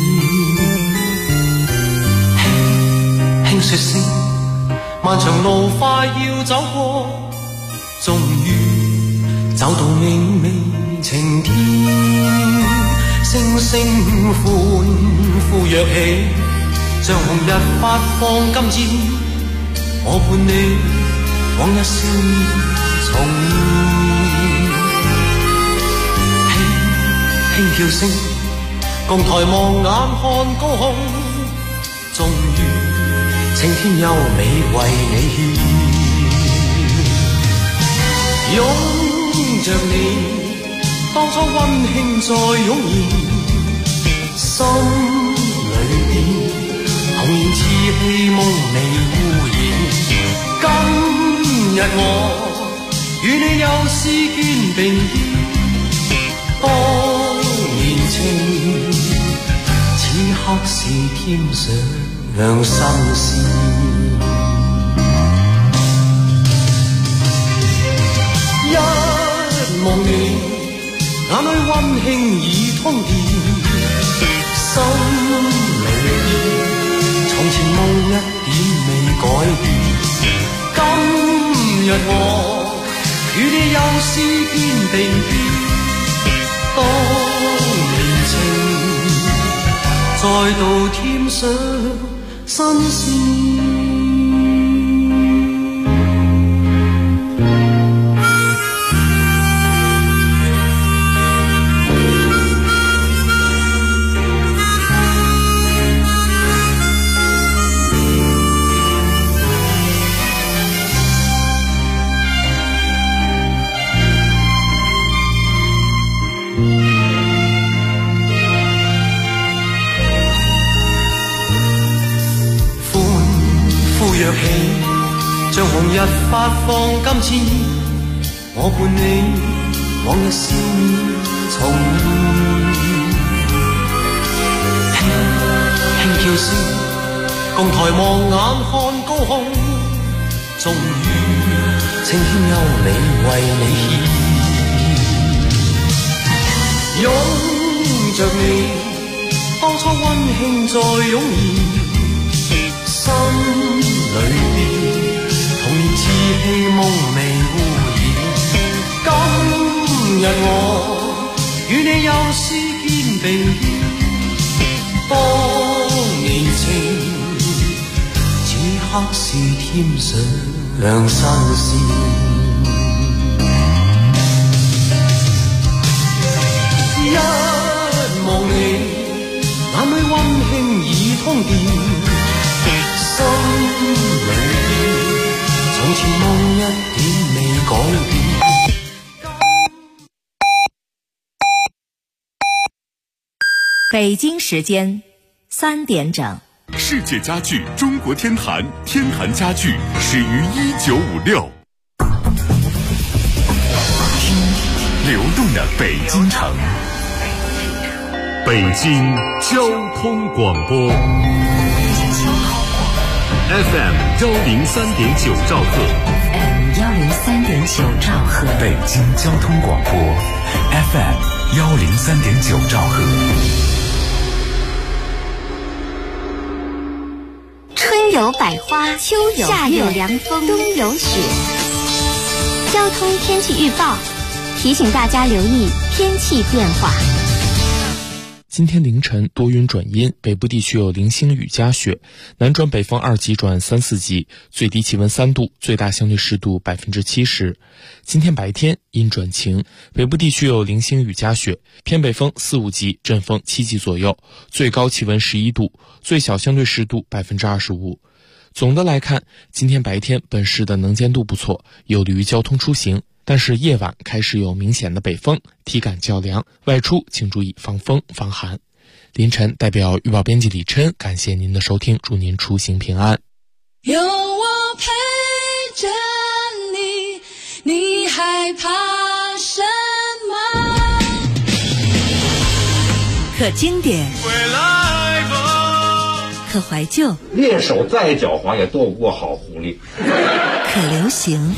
輕輕說聲，漫長路快要走過，終於走到明媚晴天。星星歡呼躍起，像紅日發放金箭，我伴你往日少年重現，輕輕叫聲，共抬望眼看高空，終於青天優美為你獻。擁着你，當初溫馨再湧現，心裏邊紅燃熾氣夢未污染。今日我與你又是肩並肩，當年情此刻刻是添上新鮮。一望你，眼裏溫馨已通電，心裏從前夢一點未改變。今日我與你又試肩並肩，當年情再度添上新鮮。若起，像紅日發放金箭，我伴你往日笑面重現。輕輕叫聲，共抬望眼看高空，終於青天優美為你獻。擁着你，當初溫馨再湧現。心裏邊童年稚氣夢未污染，今日我與你又試肩並肩，當年情此刻是添上新鮮。一望你，眼裏溫馨已通電。心裏從前夢一點未改變。 北京時間3點整。 世界家具中國天壇，天壇家具始於1956。流動的北京城，北京交通廣播。FM 103.9兆赫 ，FM 103.9兆赫， 北京交通廣播 FM 103.9兆赫。 春有百花，秋有夏有凉风，冬有雪。交通天气预报提醒大家留意天气变化。 今天凌晨多云转阴，北部地区有零星雨夹雪，南转北风2级转3、4级，最低气温3度，最大相对湿度70%。今天白天阴转晴，北部地区有零星雨夹雪，偏北风4、5级，阵风7级左右，最高气温11度，最小相对湿度25%。总的来看，今天白天本市的能见度不错，有利于交通出行。但是夜晚开始有明显的北风，体感较凉，外出请注意防风防寒。凌晨代表预报编辑李琛，感谢您的收听，祝您出行平安。 有我陪着你，你害怕什么？ 可经典，可怀旧， 猎手再狡猾也躲不过好狐狸。 可流行，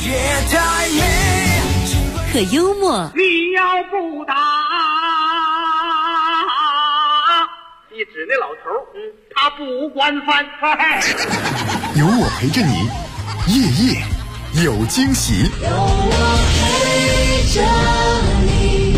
可幽默。 你要不打，你指那老头，他不惯犯。 有我陪着你，夜夜有惊喜。 有我陪着你。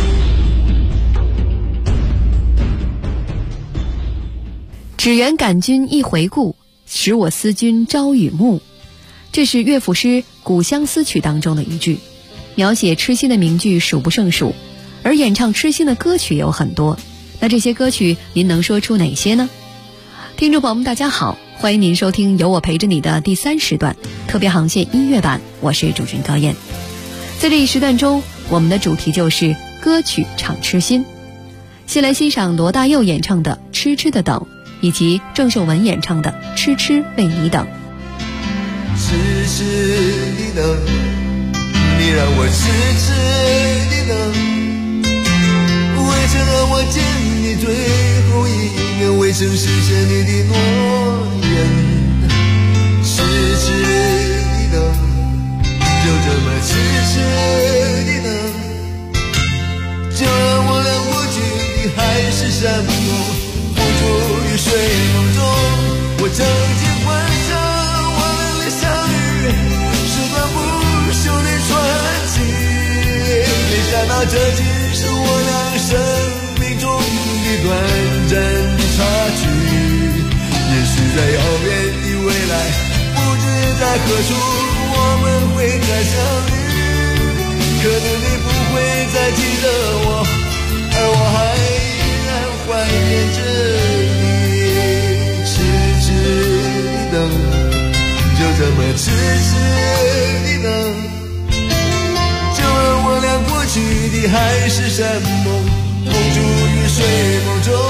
只缘感君一回顾，使我思君朝与暮。这是乐府诗《古相思曲》当中的一句，描写痴心的名句数不胜数，而演唱痴心的歌曲有很多。那这些歌曲您能说出哪些呢？听众朋友们大家好，欢迎您收听有我陪着你的第3时段特别航线音乐版，我是主持人高燕。在这一时段中，我们的主题就是歌曲唱痴心。先来欣赏罗大佑演唱的《痴痴的等》，以及郑秀文演唱的《痴痴为你等》。 痴痴的等，你让我痴痴的等，为什么我见你最后一面，未曾实现你的诺言。痴痴的等，就这么痴痴的等，就让我俩过去的海誓山盟付诸于睡梦中。我曾经幻想我俩的相遇是段不朽的传奇，没想到这只是我俩生命中的短暂的插曲。也许在遥远的未来，不知在何处我们会再相遇，可能你不会再记得我，而我还依然怀念着你。痴痴的等，就这么痴痴的等，就让我俩过去的海誓山盟付诸于睡梦中。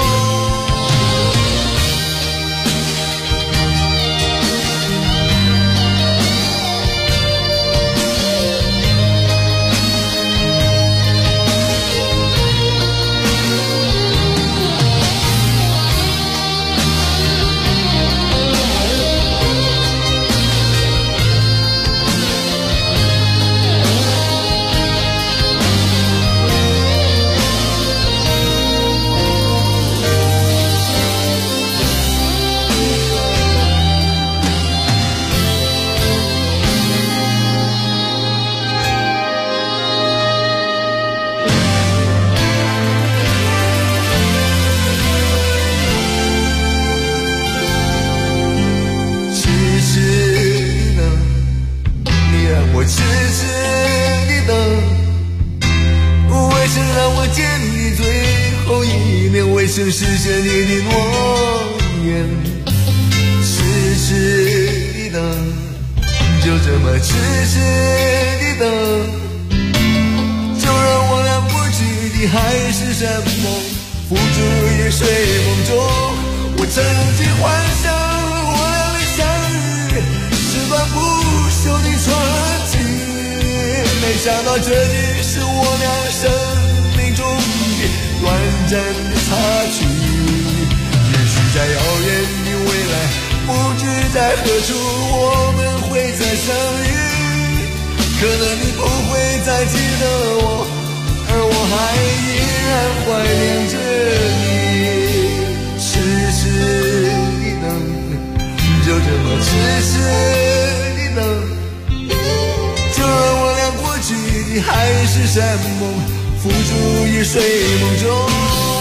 未曾实现你的诺言，痴痴的等，就这么痴痴的等，就让我俩过去的海誓山盟付诸于睡梦中。我曾经幻想我俩的相遇是段不朽的传奇，没想到这只是我俩生命中的短暂的插曲。也许在遥远的未来，不知在何处我们会再相遇，可能你不会再记得我，而我还依然怀念着你。痴痴的等，就这么痴痴的等，就让我俩过去的海誓山盟付诸于睡梦中。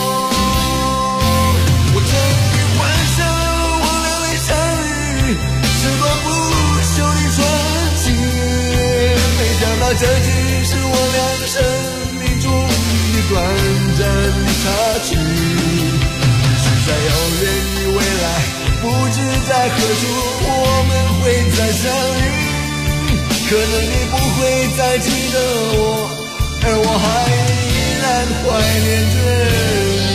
我曾经幻想我俩的相遇是段不朽的传奇，没想到这只是我俩生命中的短暂的插曲。也许在遥远的未来，不知在何处我们会再相遇，可能你不会再记得我，而我还依然怀念着你。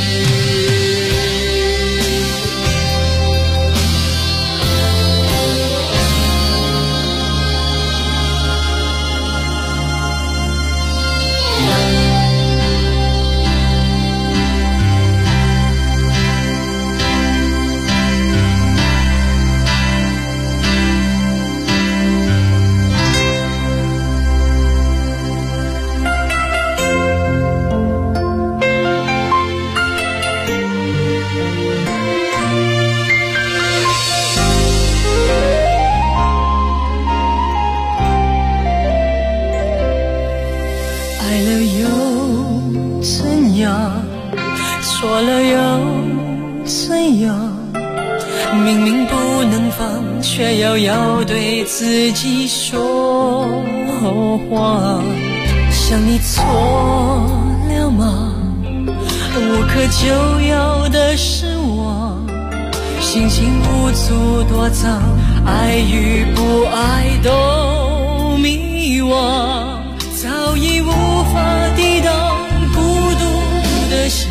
错了又怎样？明明不能放，却要对自己说谎。想你错了吗？无可救药的失望，心情无足躲藏，爱与不爱都迷惘，早已无法抵挡孤独的心。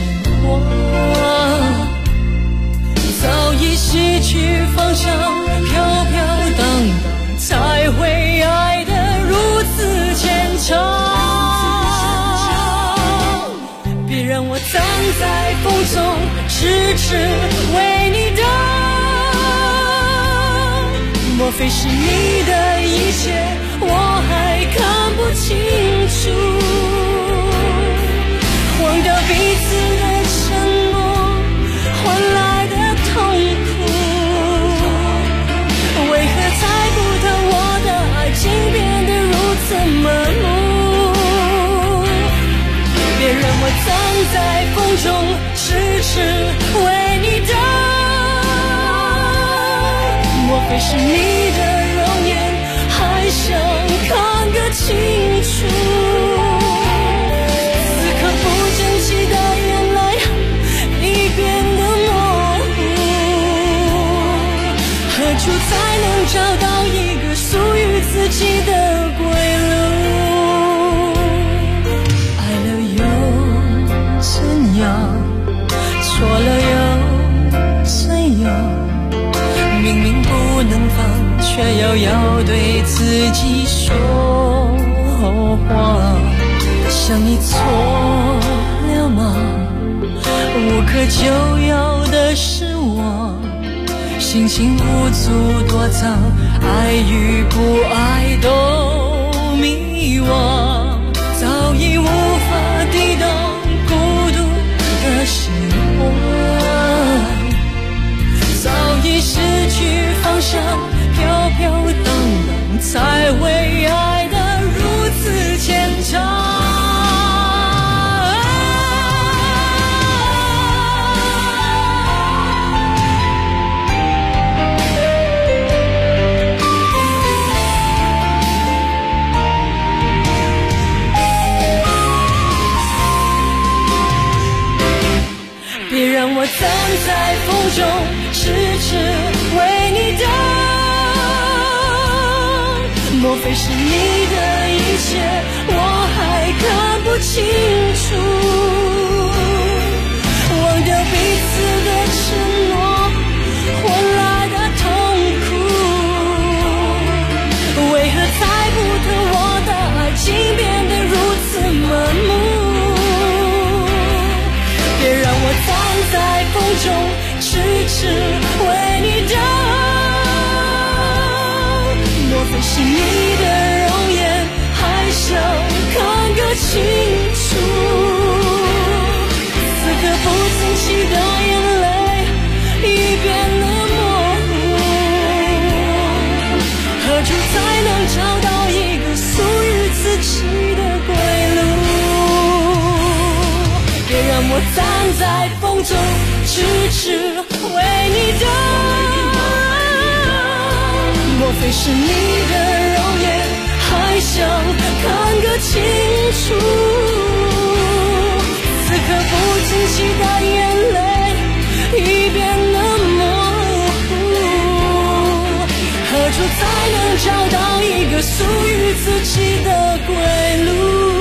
早已失去方向，飘飘荡荡，才会爱得如此牵强。别让我葬在风中， 痴痴为你等。莫非是你的一切我还看不清楚，忘掉彼此的承诺换来的痛苦，为何猜不透我的爱情变得如此麻木？别让我站在风中痴痴为你等，莫非是你的容颜还想看个清楚？此刻不争气的眼泪已变得模糊，何处才能找到一个属于自己的归路？爱了又怎样，错了又怎样，明明不能放，却要对自己说谎。想你错了吗？无可救药的失望，心情无足躲藏，爱与不爱都迷惘，早已无法抵挡孤独的时光，早已失去方向，飘飘荡荡，才会爱得如此牵肠。别让我站在风中痴痴为你等，莫非是你的一切我还看不清楚，忘掉彼此的承诺换来的痛苦，为何猜不透我的爱情变得如此麻木？别让我站在风中痴痴为你等，莫非是你的容颜还想看个清楚？此刻不争气的眼泪已变得模糊，何处才能找到一个属于自己的归路？别让我站在风中痴痴为你等，莫非是你的容颜还想看个清楚？此刻不争气的眼泪已变得模糊，何处才能找到一个属于自己的归路？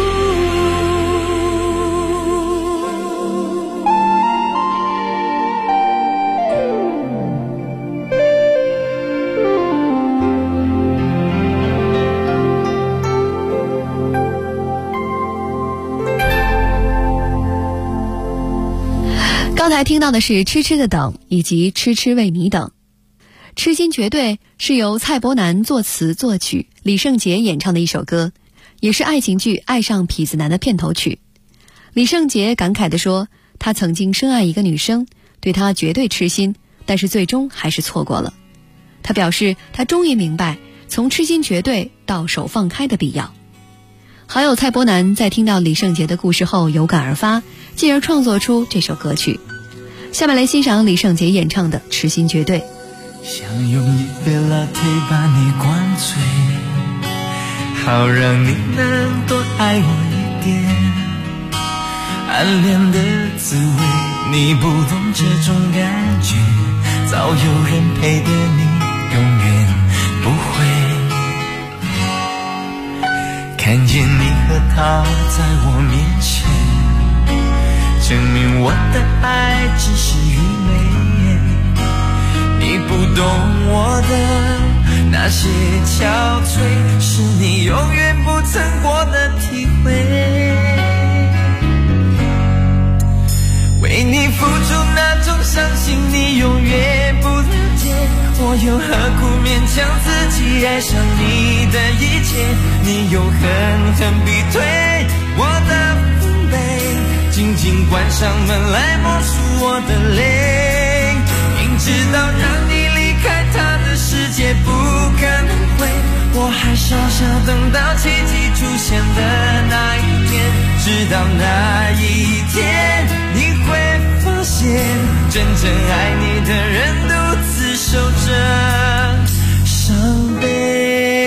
刚才听到的是痴痴的等以及痴痴为你等。痴心绝对是由蔡伯南作词作曲，李圣杰演唱的一首歌，也是爱情剧《爱上痞子男》的片头曲。李圣杰感慨地说，他曾经深爱一个女生，对她绝对痴心，但是最终还是错过了。他表示他终于明白从痴心绝对到手放开的必要。好友蔡伯南在听到李圣杰的故事后有感而发，进而创作出这首歌曲。下面来欣赏李圣杰演唱的《痴心绝对》。 想用一杯老铁把你灌醉，好让你能多爱我一点。暗恋的滋味你不懂这种感觉，早有人陪的你永远不会。看见你和他在我面前，证明我的爱只是愚昧。你不懂我的那些憔悴，是你永远不曾过的体会。为你付出那种相信你永远不了解，我又何苦勉强自己爱上你的一切？你又狠狠逼退我的防备，紧紧关上门来默数我的泪。明知道让你离开他的世界不可能会，我还傻傻等到奇迹出现的那一天，直到那一天你会发现，真正爱你的人独自守着伤悲。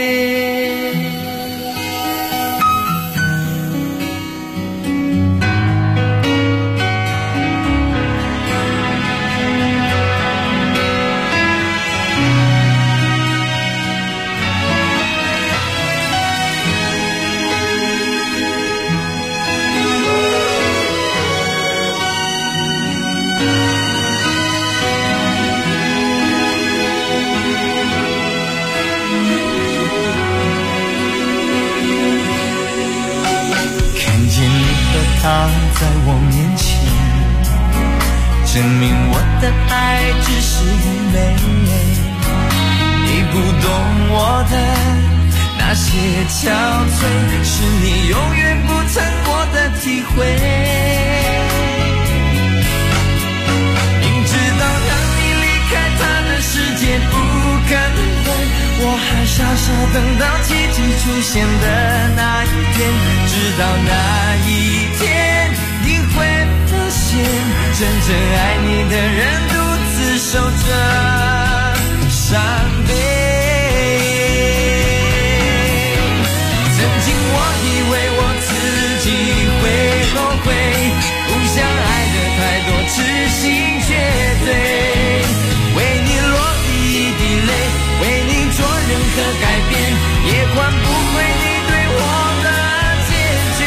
他在我面前，证明我的爱只是愚昧。你不懂我的那些憔悴，是你永远不曾过的体会。明知道让你离开他的世界不可能会，我还傻傻等到奇迹出现的那一天，直到那一天你会发现，真正爱你的人独自守着伤悲。曾经我以为我自己会后悔，不想爱的太多，痴心绝对，为你落一滴泪，为你做任何改变，也换不回你对我的坚决。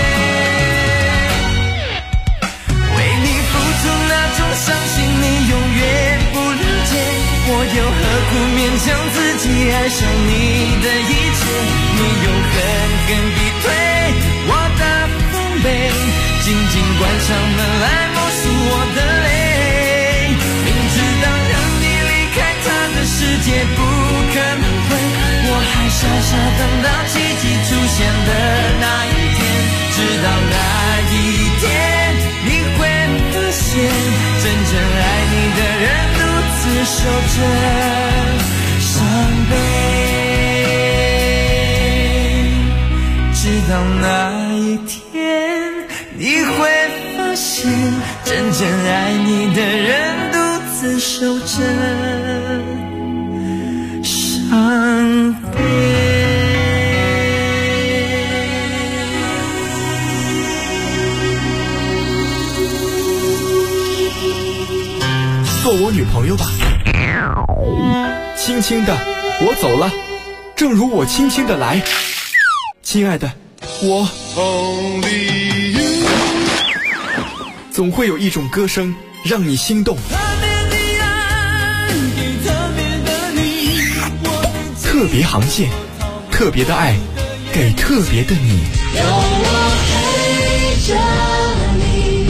为你付出那种伤心，你永远不了解，我又何苦勉强自己爱上你的一切？你又狠狠逼退我的防备，紧紧关上门来默数我的泪。明知道让你离开他的世界不可能会，我还傻傻等到奇迹出现的那一天，直到那一天你会发现，真正爱你的人独自守着伤悲。直到那一天你会发现，真正爱你的人独自守着伤悲。 做我女朋友吧。轻轻的，我走了，正如我轻轻的来。亲爱的，我总会有一种歌声让你心动。特别航线，特别的爱，给特别的你。有我陪着你。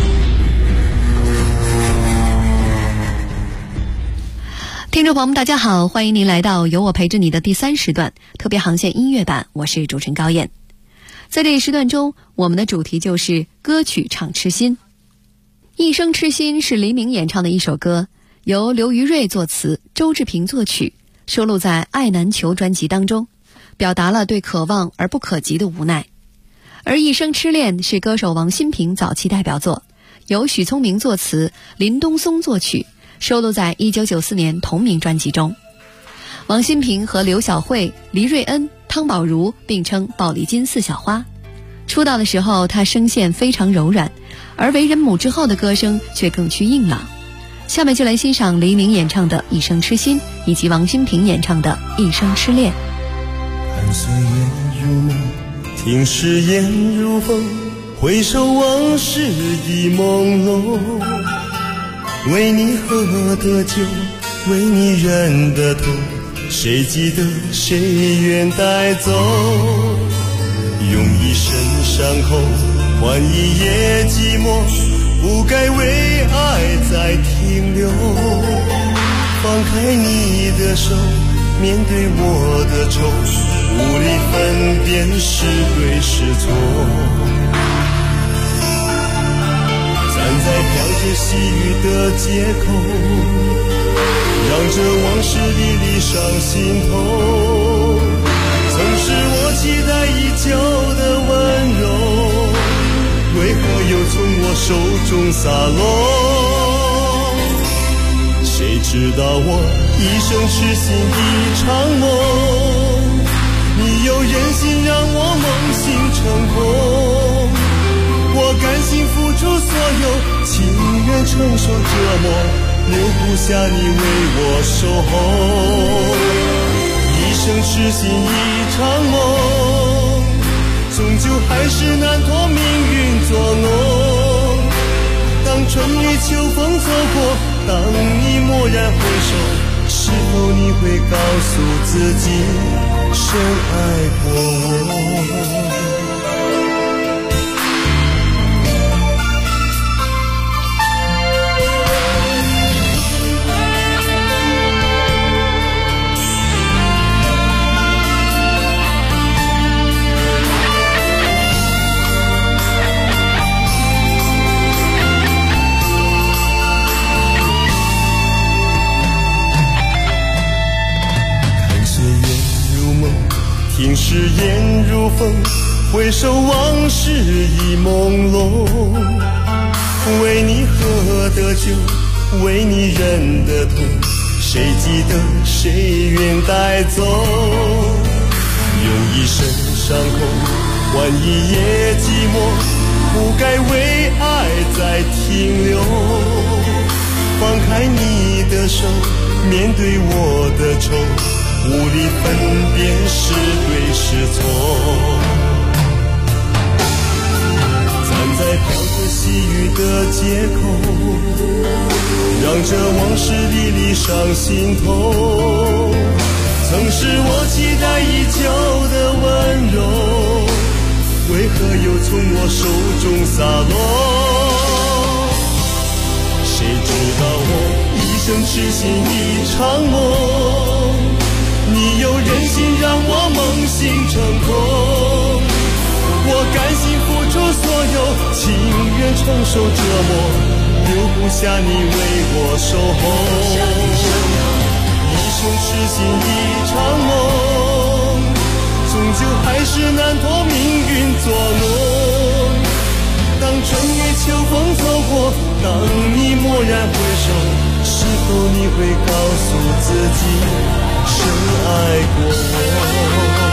听众朋友们大家好，欢迎您来到有我陪着你的第3时段特别航线音乐版，我是主持人高燕。在这一时段中，我们的主题就是歌曲唱痴心。一生痴心是黎明演唱的一首歌，由刘于瑞作词，周志平作曲，收录在《爱难求》专辑当中，表达了对可望而不可及的无奈。而一生痴恋是歌手王心平早期代表作，由许聪明作词，林东松作曲，收录在1994年同名专辑中。王心平和刘晓慧、黎瑞恩、汤宝如并称宝丽金4小花。出道的时候她声线非常柔软，而为人母之后的歌声却更趋硬朗。下面就来欣赏黎明演唱的《一生痴心》，以及王心平演唱的《一生痴恋》。 看岁月如梦，听誓言如风，回首往事已朦胧。为你喝的酒，为你忍的痛，谁记得谁愿带走？用一生伤后换一夜寂寞， 不该为爱再停留。放开你的手，面对我的愁，无力分辨是对是错。站在飘着细雨的街口，让这往事历历上心头。曾是我期待已久的温柔，为何又从我手中洒落？谁知道我一生痴心一场梦，你又忍心让我梦醒成空。我甘心付出所有，情愿承受折磨，留不下你为我守候。一生痴心一场梦，终究还是难脱命运作弄。当春雨秋风走过，当你蓦然回首，是否你会告诉自己深爱过我？听誓言如风，回首往事已朦胧。为你喝的酒，为你忍的痛，谁记得谁愿带走？用一生伤口换一夜寂寞，不该为爱再停留。放开你的手，面对我的愁，无力分辨是对是错。站在飘着细雨的街口，让这往事历历上心头。曾是我期待已久的温柔，为何又从我手中洒落？谁知道我一生痴心一场梦，你又忍心让我梦醒成空。我甘心付出所有，情愿承受折磨，留不下你为我守候。一生痴心一场梦，终究还是难脱命运作弄。当春雨秋风走过，当你蓦然回首，是否你会告诉自己深爱过我？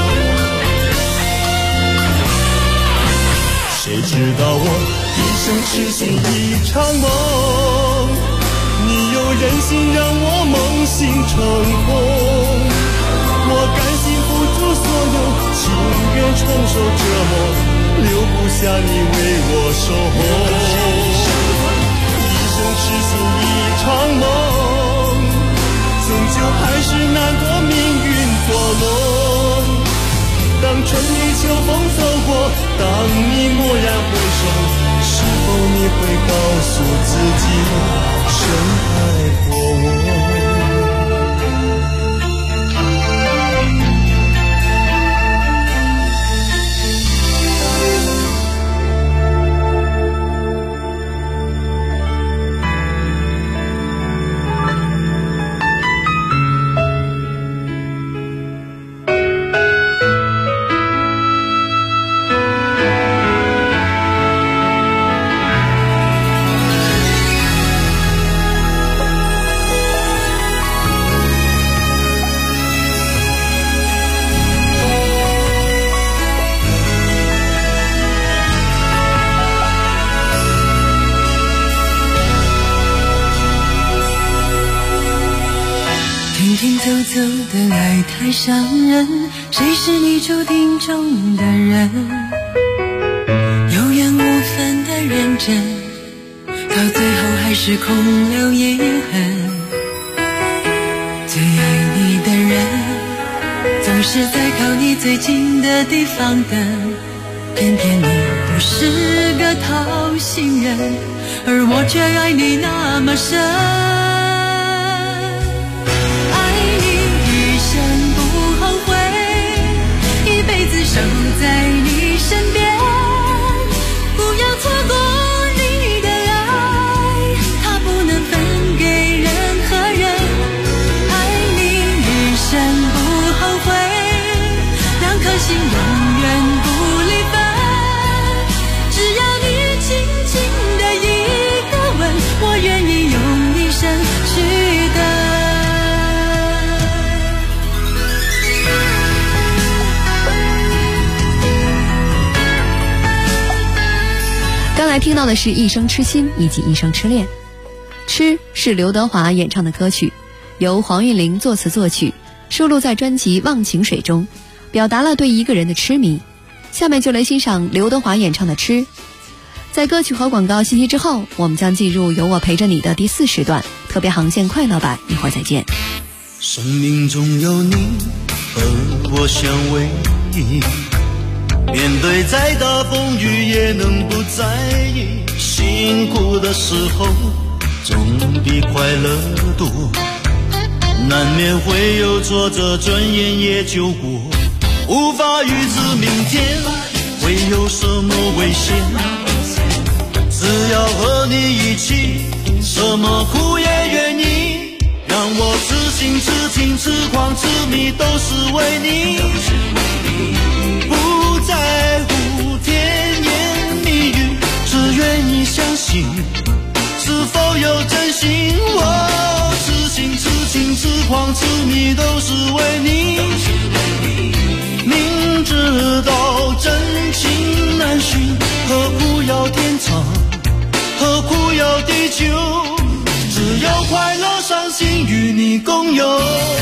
谁知道我一生痴心一场梦，你又忍心让我梦醒成空。我甘心付出所有，情愿承受折磨，留不下你为我守候。一生痴心一场梦，终究还是难脱命运作弄。当春雨秋风走过，当你蓦然回首，是否你会告诉自己深爱过我？ 走的爱太伤人，谁是你注定中的人？有缘无分的认真，到最后还是空留遗恨。最爱你的人，总是在靠你最近的地方等，偏偏你不是个讨心人。 而我却爱你那么深。爱你一生不后悔，一辈子守在你身边，不要错过你的爱，它不能分给任何人。爱你一生不后悔，两颗心永远不离分，只要你轻轻的一个吻，我愿意用一生去等。 刚才听到的是一生痴心以及一生痴恋。痴是刘德华演唱的歌曲，由黄韵玲作词作曲，收录在专辑《忘情水》中，表达了对一个人的痴迷。下面就来欣赏刘德华演唱的《痴》。在歌曲和广告信息之后，我们将进入有我陪着你的第4时段特别航线快乐版，一会儿再见。 生命中有你和我相偎依，面对再大风雨也能不在意，辛苦的时候总比快乐多，难免会有挫折，转眼也就过，无法预知明天会有什么危险，只要和你一起，什么苦也愿意，让我痴心痴情痴狂痴迷都是为你，不在乎甜言蜜语，只愿意相信是否有真心。我痴心痴情痴狂痴迷都是为你，明知道真情难寻，何苦要天长，何苦要地久，只有快乐伤心与你共有。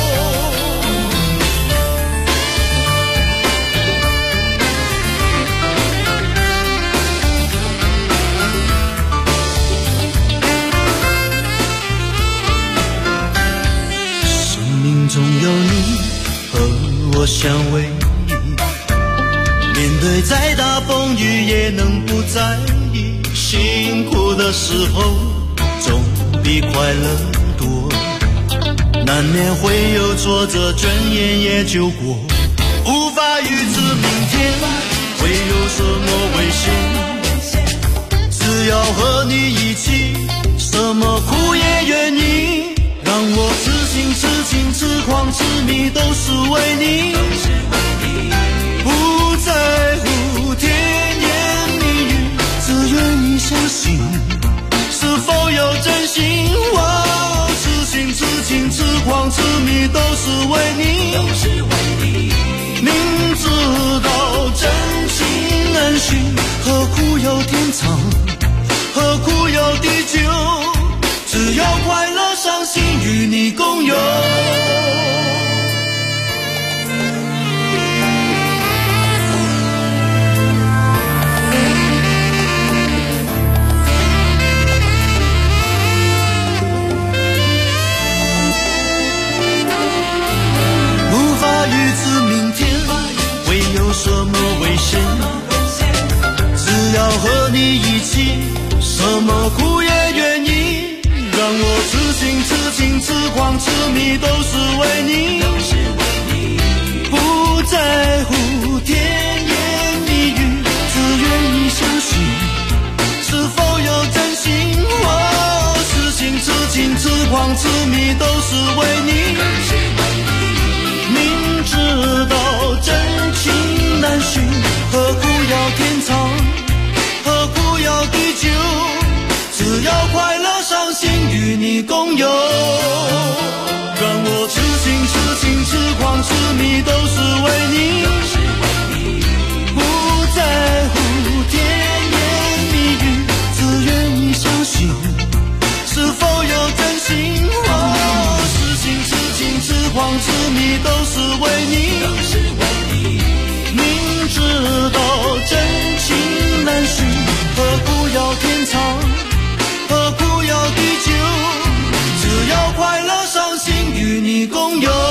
生命中有你和我相偎依，面对再大风雨也能不在意，辛苦的时候总比快乐多，难免会有挫折，转眼也就过，无法预知明天会有什么危险，只要和你一起，什么苦也愿意，让我痴心痴情痴狂痴迷都是为你，不在乎甜言蜜语，只愿意相信是否有真心。我痴心痴情痴狂痴迷都是为你，明知道真情难寻，何苦要天长，何苦要地久，只要快乐伤心与你共有。无法预知明天会有什么危险，只要和你一起，什么苦也愿意，让我痴心痴情痴狂痴迷都是为你，不在乎甜言蜜语，只愿意相信是否有真心。我痴心痴情痴狂痴迷都是为你，明知道真情难寻，何苦要天长，何苦要地久，只要快乐伤心与你共有，让我痴心痴情痴狂痴迷都是为你，不在乎甜言蜜语，只愿意相信是否有真心。我痴心痴情痴狂痴迷都是为你，明知道真情难寻，何苦要天长，何苦要地久，只要快乐伤心与你共有。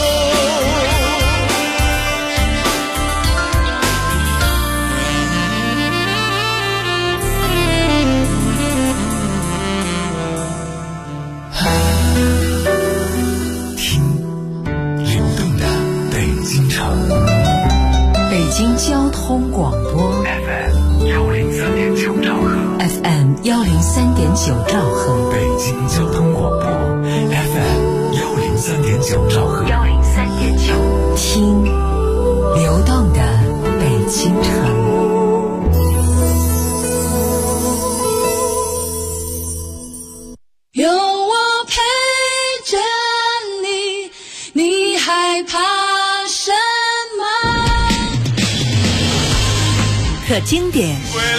3.9兆赫， 北京交通广播 FM 103.9兆赫 103.9，听流动的北京城。 有我陪着你，你害怕什么？ 可经典，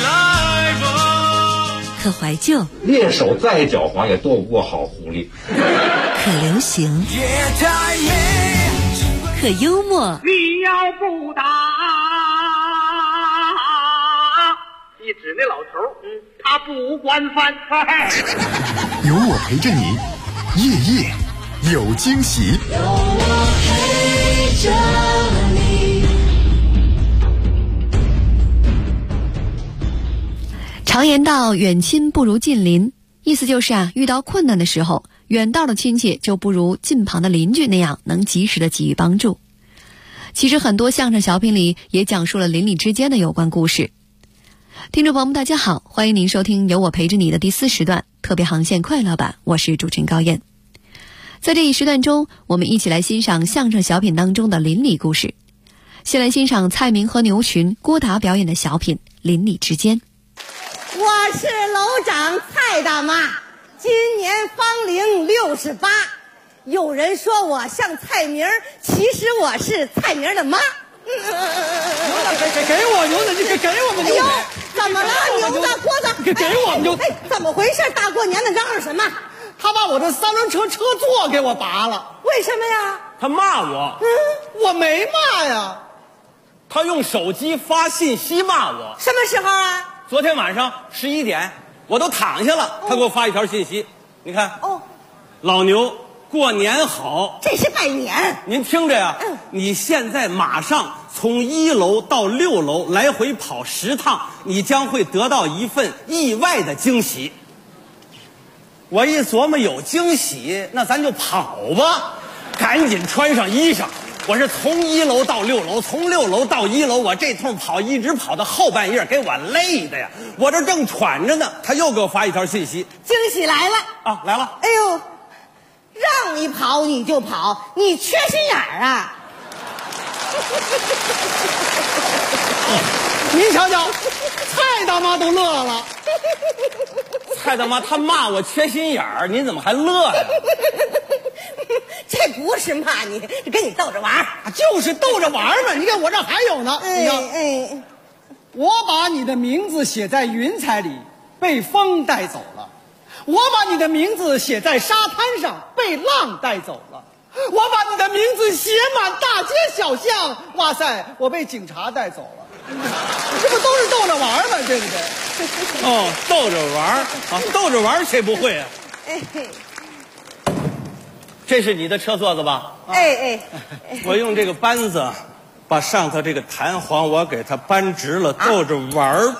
可怀旧， 猎手再狡猾也斗不过好狐狸。 可流行，可幽默。 你要不打，你指那老头，他不管饭。 有我陪着你，夜夜有惊喜。 有我陪着你。 常言道，远亲不如近邻，意思就是遇到困难的时候，远道的亲戚就不如近旁的邻居那样能及时的给予帮助。其实很多相声小品里也讲述了邻里之间的有关故事。听众朋友们大家好，欢迎您收听有我陪着你的第4时段特别航线快乐版，我是主持人高燕。在这一时段中，我们一起来欣赏相声小品当中的邻里故事。先来欣赏蔡明和牛群、郭达表演的小品《邻里之间》。 我是楼长蔡大妈，今年芳龄68。有人说我像蔡明，其实我是蔡明的妈。 给我牛子，给我们牛子。 哎呦，怎么了，牛子郭子？ 给我们牛子。 怎么回事？大过年的嚷嚷什么？ 他把我的3轮车车座给我拔了。 为什么呀？ 他骂我。我没骂呀。他用手机发信息骂我。 什么时候啊？ 昨天晚上11点，我都躺下了，他给我发一条信息，你看，老牛过年好， 这是拜年。 您听着呀，你现在马上从1楼到6楼来回跑10趟，你将会得到一份意外的惊喜。我一琢磨有惊喜，那咱就跑吧，赶紧穿上衣裳。我是从1楼到6楼，从6楼到1楼，我这通跑一直跑到后半夜，给我累的呀！我这正喘着呢，他又给我发一条信息， 惊喜来了啊，来了！ 哎呦，让你跑你就跑，你缺心眼儿啊！ 您瞧瞧，蔡大妈都乐了。蔡大妈她骂我缺心眼儿，您怎么还乐呀？ 这不是骂你，跟你逗着玩儿， 就是逗着玩儿嘛。你看我这还有呢，你看，我把你的名字写在云彩里，被风带走了；我把你的名字写在沙滩上，被浪带走了；我把你的名字写满大街小巷，哇塞，我被警察带走了。这不都是逗着玩儿吗？对不对？哦，逗着玩儿啊，逗着玩儿谁不会啊？这是你的车座子吧？我用这个扳子把上头这个弹簧我给它扳直了，逗着玩儿。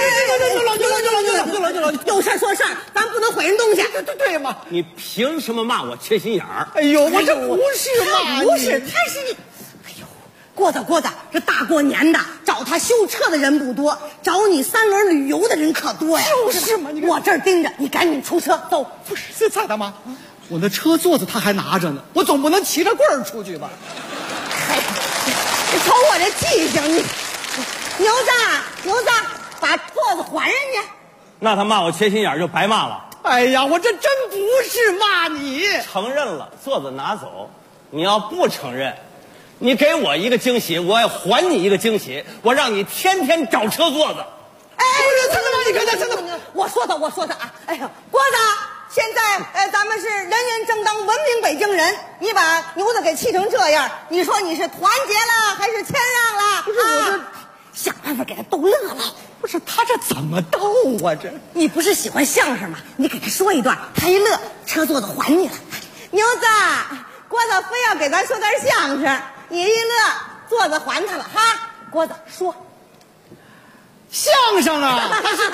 有事说事儿，咱不能毁人东西。 对嘛？你凭什么骂我缺心眼儿？哎呦，我这不是骂你， 不是，他是你。哎呦，郭子，这大过年的，找他修车的人不多，找你3轮旅游的人可多呀。 就是嘛， 我这儿盯着，你赶紧出车走。 不是，蔡大妈。我那车座子他还拿着呢，我总不能骑着棍儿出去吧？ 你瞅我这记性，你牛子，把座子还人家。 那他骂我缺心眼儿就白骂了。哎呀，我这真不是骂你，承认了，座子拿走。你要不承认，你给我一个惊喜，我也还你一个惊喜，我让你天天找车座子。不是，蔡大妈，你看这， 我说的啊！哎呀，郭子。现在咱们是人人正当文明北京人，你把牛子给气成这样，你说你是团结了还是谦让了？ 不是我这想办法给他逗乐了。 不是他这怎么逗啊？这你不是喜欢相声吗？你给他说一段，他一乐，车座子还你了。牛子，郭子非要给咱说段相声，你一乐，座子还他了哈。郭子说相声啊。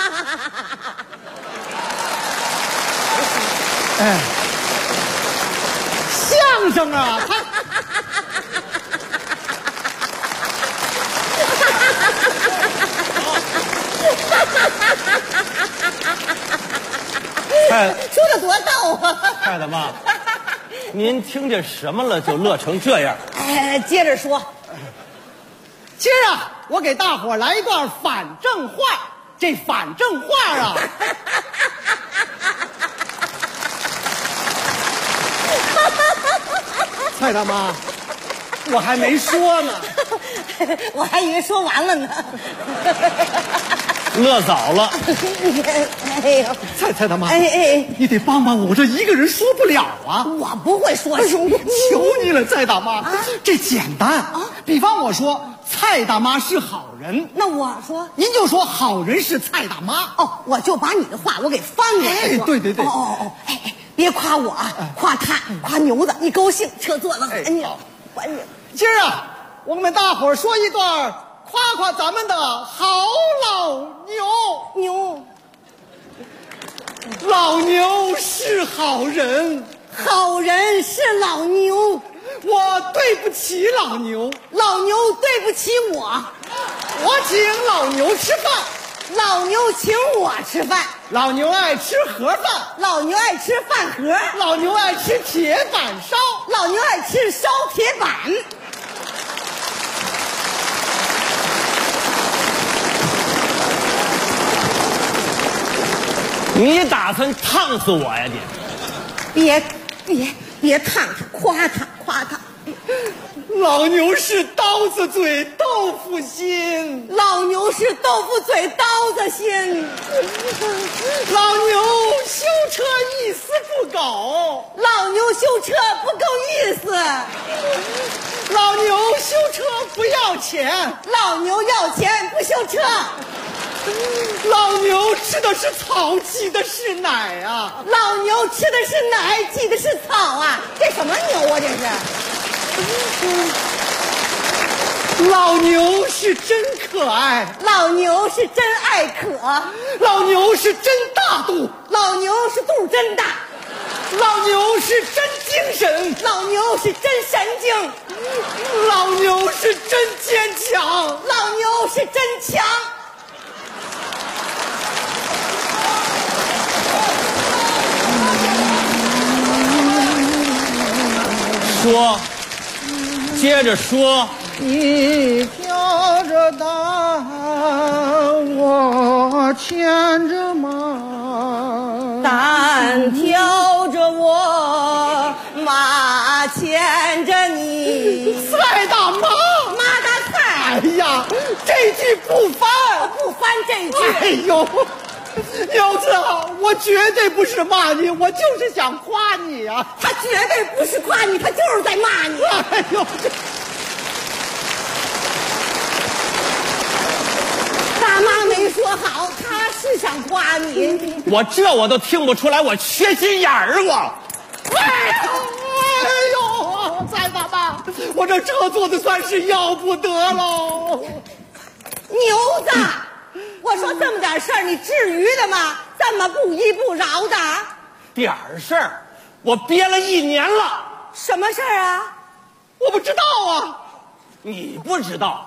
哎，相声啊， 说的多逗啊！ 太太妈，您听见什么了就乐成这样？ 接着说。 今儿啊，我给大伙来一段反正话。这反正话啊，蔡大妈，我还没说呢， 我还以为说完了呢。 乐早了。 哎呦， 蔡大妈，你得帮帮我，我这一个人说不了啊。 我不会说， 求你了，蔡大妈，这简单啊。比方我说蔡大妈是好人， 那我说您就说好人是蔡大妈。 哦，我就把你的话我给翻过来说。 对。 别夸我啊，夸他，夸牛子，你高兴，车座子喊你，管你。 今儿啊，我们大伙儿说一段夸夸咱们的好老牛。老牛是好人， 好人是老牛。 我对不起老牛， 老牛对不起我。 我请老牛吃饭， 老牛请我吃饭。 老牛爱吃盒饭， 老牛爱吃饭盒。 老牛爱吃铁板烧， 老牛爱吃烧铁板。 你打算烫死我呀你？别烫他，夸他。 老牛是刀子嘴豆腐心， 老牛是豆腐嘴刀子心。 老牛修车一丝不苟， 老牛修车不够意思。 老牛修车不要钱， 老牛要钱不修车。 老牛吃的是草，挤的是奶啊！ 老牛吃的是奶，挤的是草啊！这什么牛啊？这是。 老牛是真可爱， 老牛是真爱渴， 老牛是真大度， 老牛是肚真大， 老牛是真精神， 老牛是真神经， 老牛是真坚强， 老牛是真强。 说，接着说。 你挑着担，我牵着马， 担挑着我，马牵着你。 蔡大妈， 马大蔡。 哎呀，这句不翻， 不翻这句。 哎呦，牛子，我绝对不是骂你，我就是想夸你啊。 他绝对不是夸你，他就是在骂你。 哎呦， 大妈没说好，他是想夸你。 我都听不出来，我缺心眼儿我。 哎呦，蔡大妈，我这车做的算是要不得喽。 牛子，我说这么点事儿，你至于的吗？这么不依不饶的？ 点儿事儿，我憋了1年了。 什么事儿啊？ 我不知道啊。 你不知道？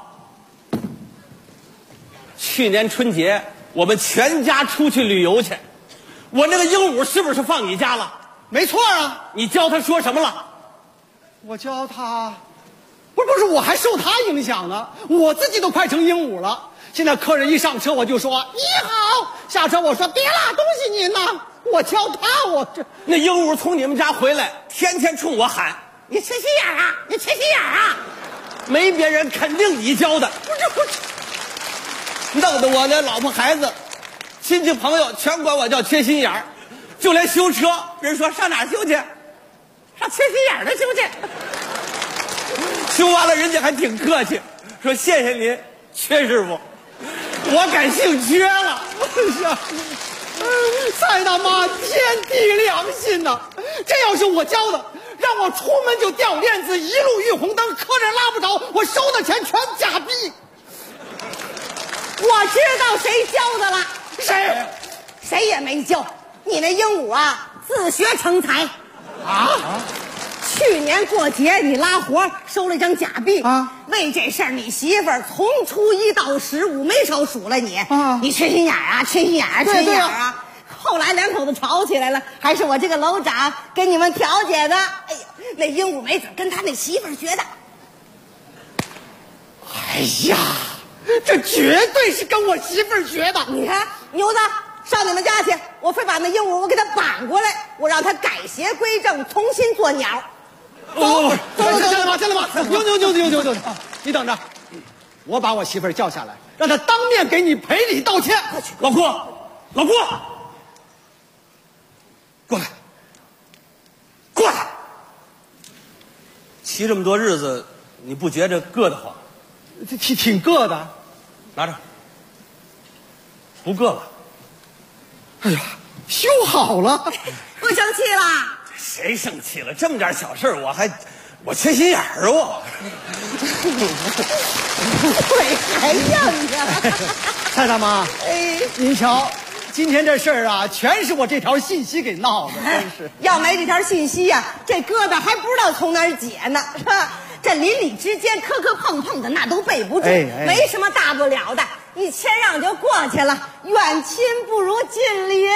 去年春节我们全家出去旅游去，我那个鹦鹉是不是放你家了？ 没错啊。 你教他说什么了？ 我教他，不是，我还受他影响呢。我自己都快成鹦鹉了。现在客人一上车我就说你好，下车我说别啦，恭喜您呐。我教他，我这那鹦鹉从你们家回来，天天冲我喊：“你缺心眼啊！你缺心眼啊！”没别人，肯定你教的。不是，弄得我那老婆孩子、亲戚朋友全管我叫缺心眼儿，就连修车，人说上哪儿修去？上缺心眼儿的修去。修完了，人家还挺客气，说谢谢您，缺师傅。我改姓缺了。 哎呀，蔡大妈天地良心呐！这要是我教的，让我出门就掉链子，一路遇红灯，客人拉不着，我收的钱全假币。 我知道谁教的了。 谁？ 谁也没教。你那鹦鹉啊，自学成才。 啊？ 去年过节你拉活收了一张假币啊，为这事儿你媳妇儿从初1到15没少数了你啊，你缺心眼啊，缺心眼啊，缺心眼啊。 后来两口子吵起来了，还是我这个楼长给你们调解的。哎呦，那鹦鹉没准跟他那媳妇儿学的。 哎呀，这绝对是跟我媳妇儿学的。 你看，牛子，上你们家去，我非把那鹦鹉我给他绑过来，我让他改邪归正，重新做鸟。 走，下来吧，下来吧，牛，你等着，我把我媳妇儿叫下来，让她当面给你赔礼道歉。老郭，过来， 骑这么多日子，你不觉着硌得慌？ 挺硌的， 拿着，不硌了。 哎呀，修好了， 不生气了。 谁生气了？这么点小事我缺心眼儿我。 鬼还硬着。 蔡大妈，您瞧，今天这事儿啊，全是我这条信息给闹的，真是。 要没这条信息呀，这疙瘩还不知道从哪儿解呢。这邻里之间磕磕碰碰的，那都背不住，没什么大不了的，一谦让就过去了。远亲不如近邻。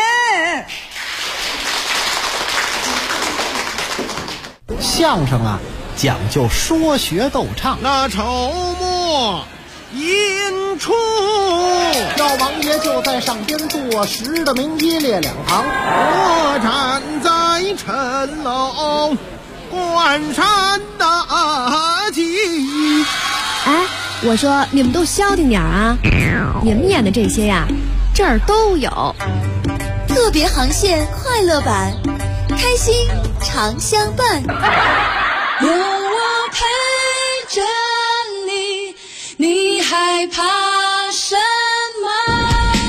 相声啊，讲究说学逗唱。 那筹末引出， 赵王爷就在上边坐实的名一列两旁， 我站在城楼观山大景。 哎，我说你们都消停点啊！你们演的这些呀，这儿都有。 特别航线快乐版，开心常相伴。有我陪着你，你害怕什么？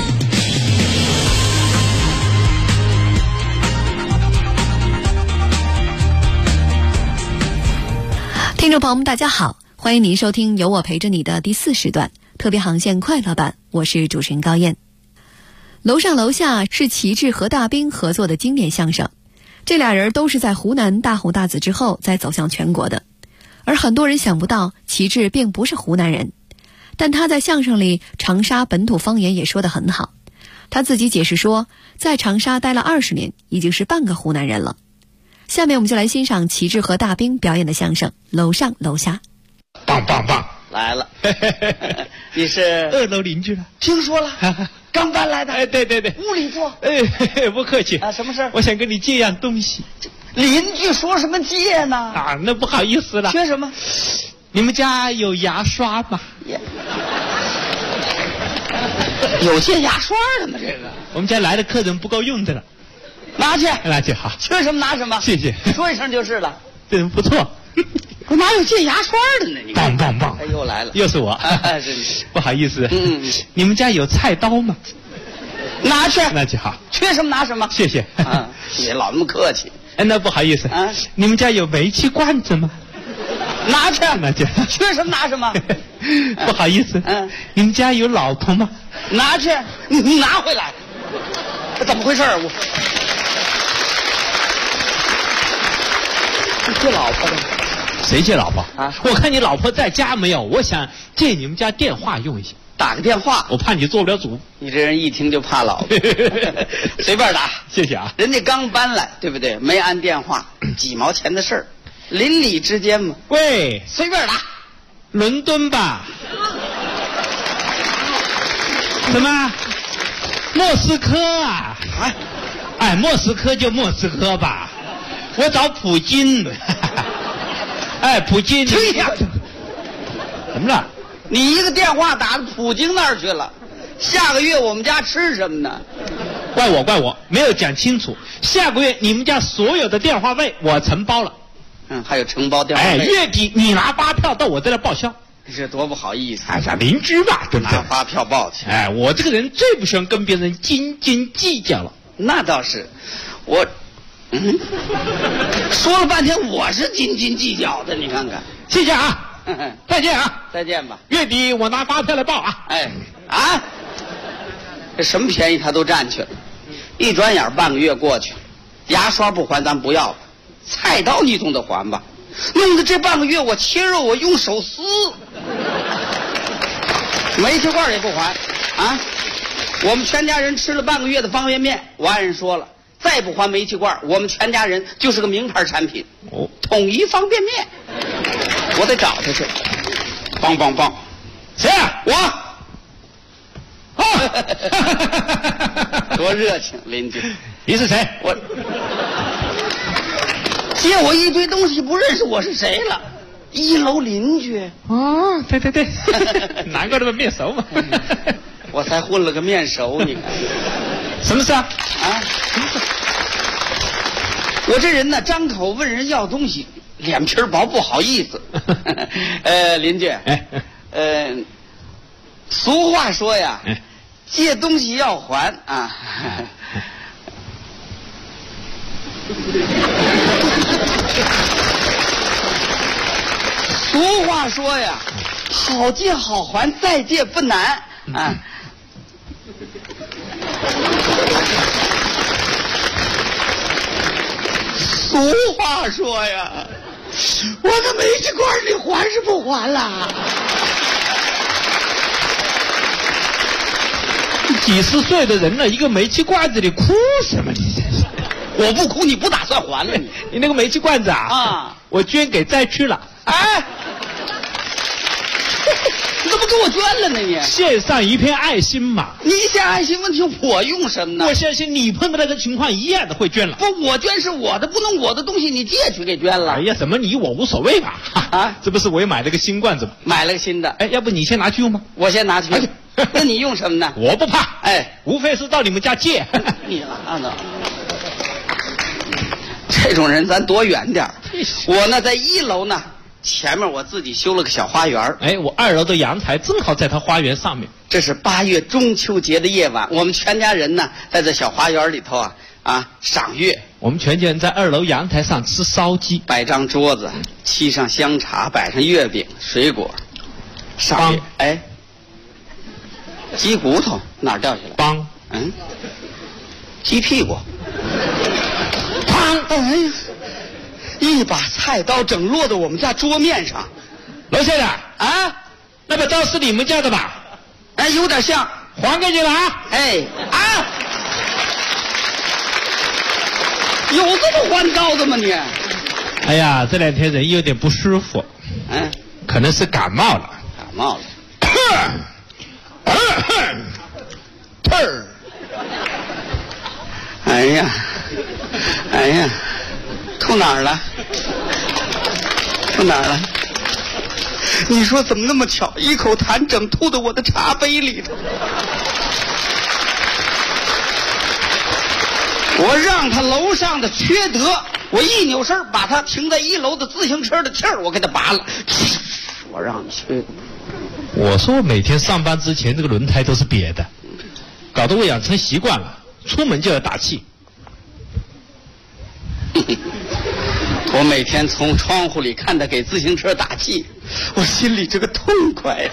听众朋友们，大家好，欢迎您收听由我陪着你的第4时段特别航线快乐版，我是主持人高燕。楼上楼下是齐志和大兵合作的经典相声，这俩人都是在湖南大红大紫之后再走向全国的。而很多人想不到齐志并不是湖南人，但他在相声里长沙本土方言也说得很好。他自己解释说，在长沙待了20年，已经是半个湖南人了。下面我们就来欣赏齐志和大兵表演的相声《楼上楼下》。 棒棒棒！ 来了，你是 2楼邻居了？ 听说了，刚搬来的。 哎，对， 屋里坐。 哎，不客气啊，什么事？ 我想跟你借样东西。 邻居说什么借呢？ 啊，那不好意思了。 缺什么？ 你们家有牙刷吗？ 有借牙刷的吗？这个我们家来的客人不够用的了。 拿去， 好。 缺什么拿什么。 谢谢。 说一声就是了。 对，不错。 我哪有借牙刷的呢？你看， 棒！ 哎，又来了， 又是我。 是不好意思。你们家有菜刀吗？ 拿去， 好。 缺什么拿什么。 谢谢。 别老那么客气。 哎，那不好意思。你们家有煤气罐子吗？ 拿去， 缺什么拿什么。 不好意思。你们家有老婆吗？ 拿去，你拿回来。这怎么回事？我借老婆的。 谁借老婆啊？我看你老婆在家没有，我想借你们家电话用一下。 打个电话， 我怕你做不了主。 你这人一听就怕老婆。随便打。 谢谢啊。 人家刚搬来，对不对？没按电话，几毛钱的事儿，邻里之间嘛。 喂， 随便打。 伦敦吧？什么？莫斯科啊？哎，莫斯科就莫斯科吧。我找普京。哎，普京！ 停一下！ 怎么了？ 你一个电话打到普京那儿去了。下个月我们家吃什么呢？ 怪我，没有讲清楚。下个月你们家所有的电话费我承包了。 还有承包电话费。 哎，月底你拿发票到我这来报销。 这多不好意思！ 哎呀，邻居嘛，对不对？ 拿发票报去。 哎，我这个人最不喜欢跟别人斤斤计较了。 那倒是，我。说了半天我是斤斤计较的，你看看。 谢谢啊，再见啊， 再见吧。 月底我拿发票来报啊。 这什么便宜他都占去了。一转眼半个月过去了，牙刷不还咱不要了，菜刀你总得还吧？弄得这半个月我切肉我用手撕，煤气罐也不还啊！ 我们全家人吃了半个月的方便面，我爱人说了，再不还煤气罐，我们全家人就是个名牌产品。哦，统一方便面，我得找他去。梆梆梆，谁呀？我。哦，多热情，邻居。 你是谁？ 我借我一堆东西，不认识我是谁了。一楼邻居。 哦，对对对，难怪那么面熟嘛。 我才混了个面熟，你看。 什么事啊？ 啊！我这人呢，张口问人要东西，脸皮薄，不好意思。邻居，俗话说呀，借东西要还啊。俗话说呀，好借好还，再借不难啊。俗话说呀，我的煤气罐你还是不还了？ 几十岁的人了，一个煤气罐子里哭什么？你真是！ 我不哭，你不打算还了你？ 你那个煤气罐子啊， 我捐给灾区了。 哎，你怎么给我捐了呢？你献上一片爱心嘛。 你献爱心，问题我用什么呢？ 我相信你碰到那个情况一样的会捐了。 不，我捐是我的，不能我的东西你借去给捐了。 哎呀，怎么你我无所谓吧？啊，这不是我也买了个新罐子吗？ 买了个新的。 哎，要不你先拿去用吧？ 我先拿去。那你用什么呢？ 我不怕。 哎， 无非是到你们家借。 你拉倒。这种人咱躲远点。我呢在一楼呢，前面我自己修了个小花园。 哎，我2楼的阳台正好在他花园上面。 这是8月中秋节的夜晚，我们全家人呢在这小花园里头赏月。 我们全家人在2楼阳台上吃烧鸡， 摆张桌子，沏上香茶，摆上月饼、水果。赏月，哎，鸡骨头哪儿掉下来？ 帮， 鸡屁股。砰！哎呀，一把菜刀整落到我们家桌面上。 楼先生啊，那把刀是你们家的吧？ 哎，有点像， 还给你了啊！ 哎啊，有这么还刀的吗你？ 哎呀，这2天人有点不舒服，可能是感冒了。 感冒了。哎呀，哎呀，吐哪儿了？吐哪儿了？你说怎么那么巧，一口痰整吐到我的茶杯里头。我让他楼上的缺德，我一扭身把他停在1楼的自行车的气儿我给他拔了。我让你缺德。 我说我每天上班之前这个轮胎都是瘪的，搞得我养成习惯了，出门就要打气。 我每天从窗户里看他给自行车打气，我心里这个痛快呀！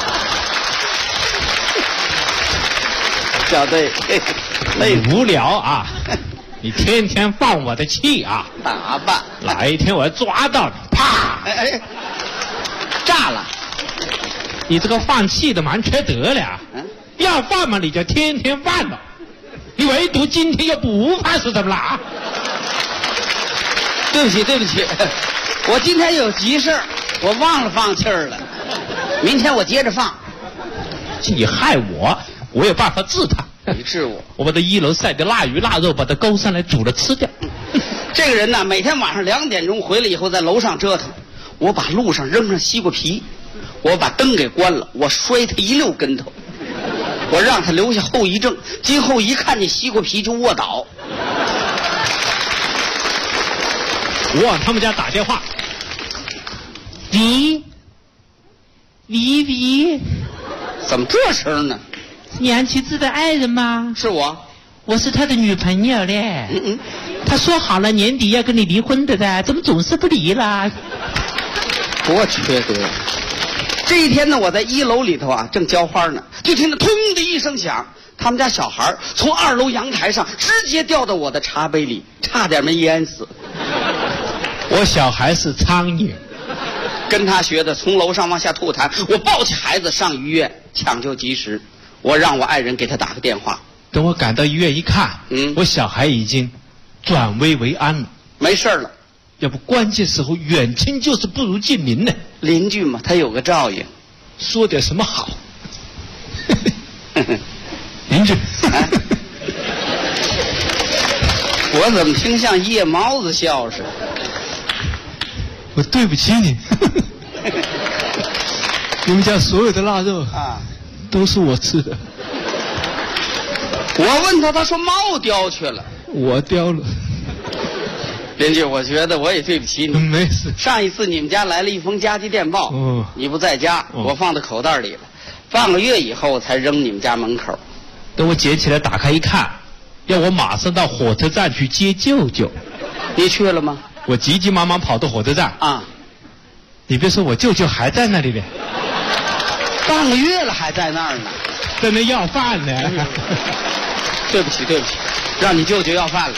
小队， 累无聊啊！你天天放我的气啊！ 打吧， 哪一天我要抓到你，啪！ 哎，炸了！ 你这个放气的蛮缺德了啊！要放嘛你就天天放了，你唯独今天又不放是怎么了啊？ 对不起，对不起，我今天有急事，我忘了放气儿了。明天我接着放。 你害我，我有办法治他。 你治我？ 我把这1楼晒的腊鱼腊肉把它勾上来煮了吃掉。 这个人呢，每天晚上2点钟回来以后在楼上折腾，我把路上扔上西瓜皮，我把灯给关了，我摔他1溜跟头，我让他留下后遗症，今后一看见西瓜皮就卧倒。 我往他们家打电话，喂， 怎么这声呢？ 梁启智的爱人吗？ 是我， 我是他的女朋友嘞。他说好了年底要跟你离婚的噻，怎么总是不离啦？ 多缺德！这一天呢，我在1楼里头正浇花呢，就听到“通”的一声响，他们家小孩从2楼阳台上直接掉到我的茶杯里，差点没淹死。 我小孩是苍蝇， 跟他学的，从楼上往下吐痰。我抱起孩子上医院抢救及时。 我让我爱人给他打个电话。 等我赶到医院一看，我小孩已经转危为安了， 没事了。 要不关键时候远亲就是不如近邻呢。 邻居嘛，他有个照应。 说点什么好？邻居， 我怎么听像夜猫子笑似的？ 我对不起你。你们家所有的腊肉啊，都是我吃的。 我问他，他说猫叼去了。 我叼了。 邻居，我觉得我也对不起你。 没事。 上一次你们家来了一封加急电报，你不在家，我放到口袋里了。半个月以后才扔你们家门口。 等我捡起来打开一看，要我马上到火车站去接舅舅。 你去了吗？ 我急急忙忙跑到火车站啊！ 你别说，我舅舅还在那里呢。 半个月了还在那儿呢， 在那要饭呢。 对不起，对不起，让你舅舅要饭了。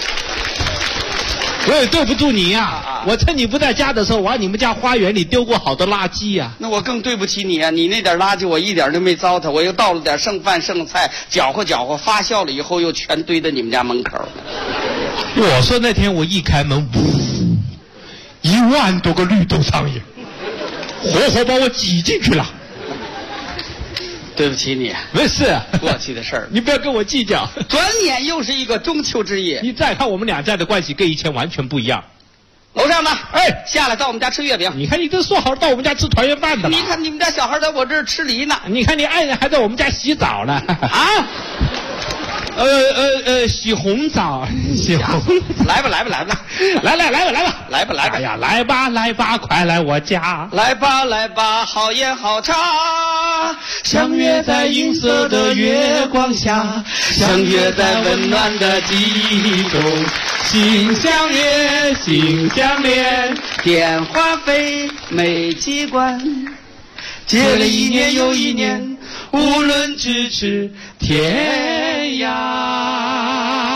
我也对不住你呀！我趁你不在家的时候，往你们家花园里丢过好多垃圾呀。 那我更对不起你啊！你那点垃圾我一点都没糟蹋，我又倒了点剩饭剩菜，搅和搅和，发酵了以后又全堆在你们家门口。 我说那天我一开门，呜，1万多个绿豆苍蝇，活活把我挤进去了。 对不起你， 没事， 过去的事儿， 你不要跟我计较。 转眼又是一个中秋之夜， 你再看我们俩在的关系跟以前完全不一样。 楼上的，哎，下来到我们家吃月饼。 你看你都说好到我们家吃团圆饭的了。 你看你们家小孩在我这儿吃梨呢。 你看你爱人还在我们家洗澡呢。 啊？ 洗红澡，洗红。 来吧， 来吧。 哎呀，来吧，快来我家。 来吧，好烟好茶， 相约在银色的月光下，相约在温暖的记忆中，心相约，心相连。 电话费没记关，接了1年又1年，无论咫尺天涯。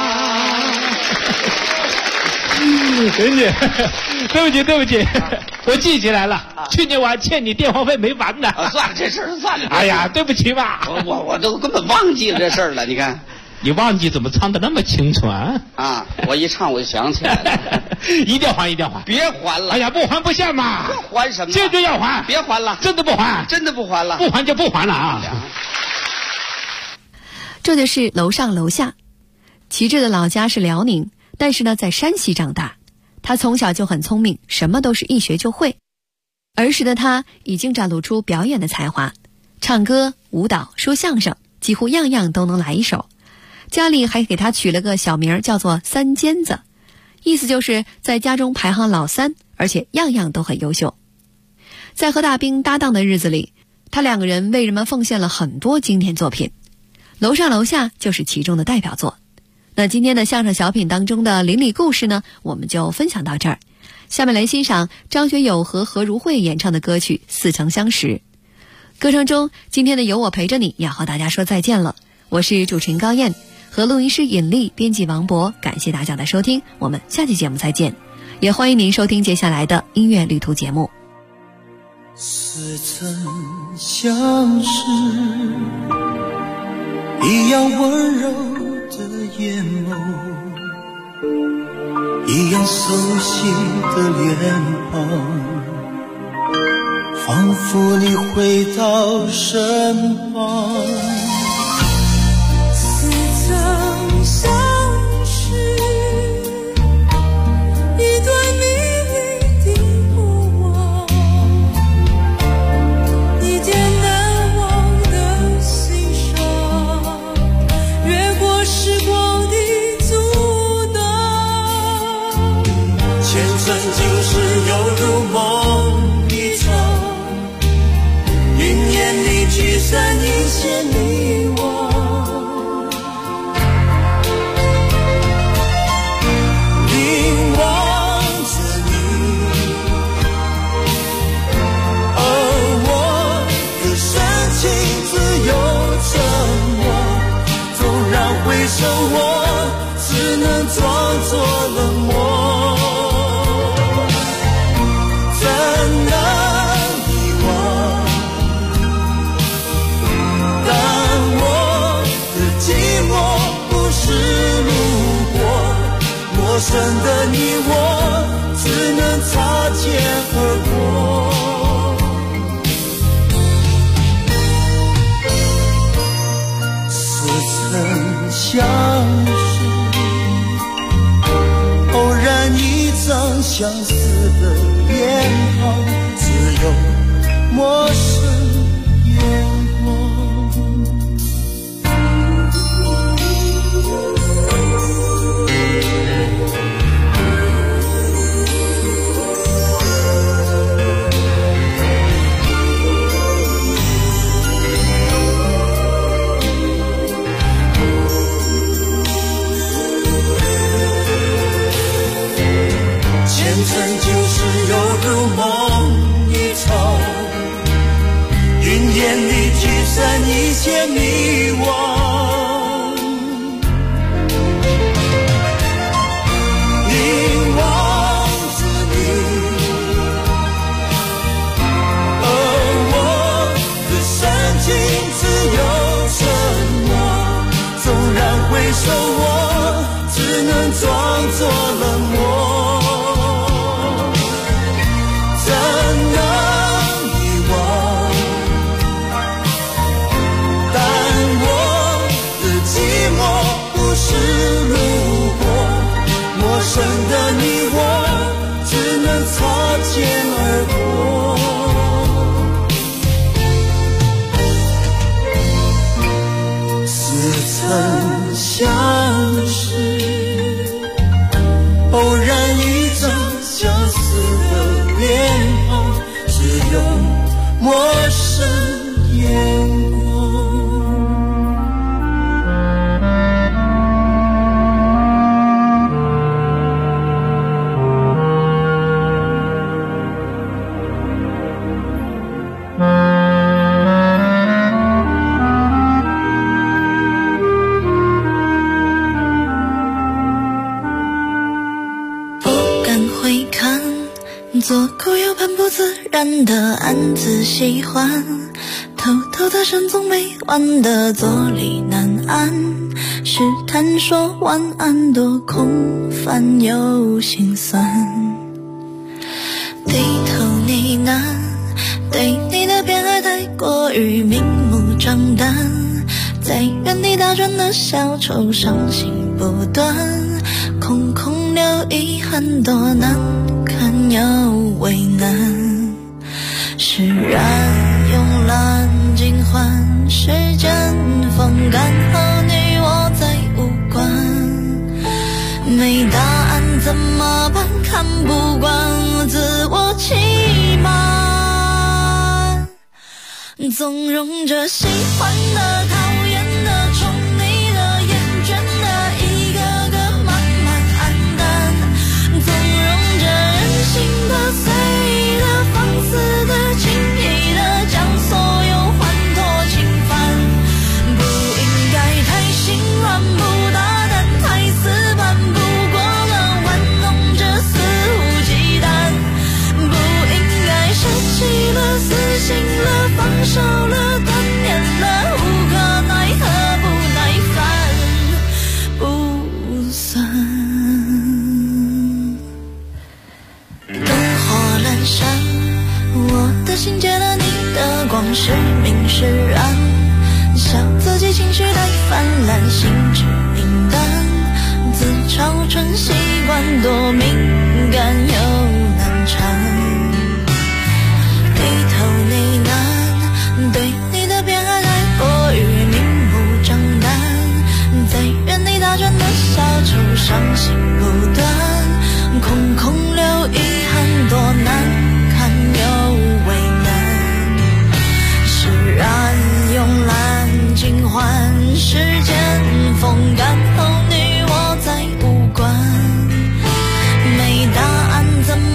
人姐，对不起，我记起来了，去年我还欠你电话费没还呢。 算了，这事儿算了。 哎呀，对不起吧， 我都根本忘记了这事儿了。你看， 你忘记怎么唱的那么清楚啊？ 啊，我一唱我就想起来了。 一定要还， 别还了。 哎呀，不还不像嘛。 还什么？ 这就要还。 别还了， 真的不还， 真的不还了。 不还就不还了啊。 这就是楼上楼下。齐志的老家是辽宁，但是呢，在山西长大。他从小就很聪明，什么都是一学就会。儿时的他已经展露出表演的才华，唱歌、舞蹈、说相声，几乎样样都能来一手。家里还给他取了个小名叫做三尖子，意思就是在家中排行老3，而且样样都很优秀。在和大兵搭档的日子里，他2个人为人们奉献了很多经典作品，楼上楼下就是其中的代表作。那今天的相声小品当中的邻里故事呢，我们就分享到这儿。下面来欣赏张学友和何如慧演唱的歌曲《似曾相识》。歌声中，今天的有我陪着你要和大家说再见了。我是主持人高燕，和录音师尹丽，编辑王博，感谢大家的收听，我们下期节目再见。也欢迎您收听接下来的音乐旅途节目。 似曾相识，一样温柔的眼眸，一样熟悉的脸庞，仿佛你回到身旁。 似曾相识，一段迷离的过往，一件难忘的心伤，越过时光的阻挡。 前尘今世犹如梦一场，云烟里聚散一线迷惘。回首我只能装作冷漠，怎能遗忘当生的你我只能擦肩而过。似曾相识，偶然一张相似的脸庞，只有陌生眼光。前尘旧事犹如梦一场，云烟里聚散一些迷惘，凝望着你，而我的深情只有沉默。纵然回首，我只能装作冷漠。陌生的你我只能擦肩而过。似曾相识，偶然一张相似的脸庞，只有陌生眼光。 左口又半不自然的暗自喜欢，偷偷的深总没完的坐立难安，试探说晚安多空泛又心酸，低头呢喃，对你的偏爱太过于明目张胆，在原地打转的小丑伤心不断，空空留遗憾多难看又为难，释然慵懒尽欢，时间风干后你我再无关，没答案怎么办？看不惯自我欺瞒，纵容着喜欢的、讨厌的、宠你的、厌倦的，一个个慢慢黯淡，纵容着任性的、随意的、放肆的、轻易的，将所有欢脱侵犯，不应该太心软，不大胆，太死板，不过了玩弄着肆无忌惮，不应该舍弃了、死心了、放手了、断念了，无可奈何，不耐烦，不算。灯火阑珊，我的心借了你的光，是明是暗，笑自己情绪太泛滥，心智敏感，自嘲成习惯，多敏感又难缠，低头呢喃，对你的偏爱太过于明目张胆，在原地打转的小丑伤心不断，空空留遗憾多难看又为难，释然慵懒尽欢，时间风干后你我再无关，没答案怎么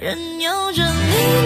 任由着你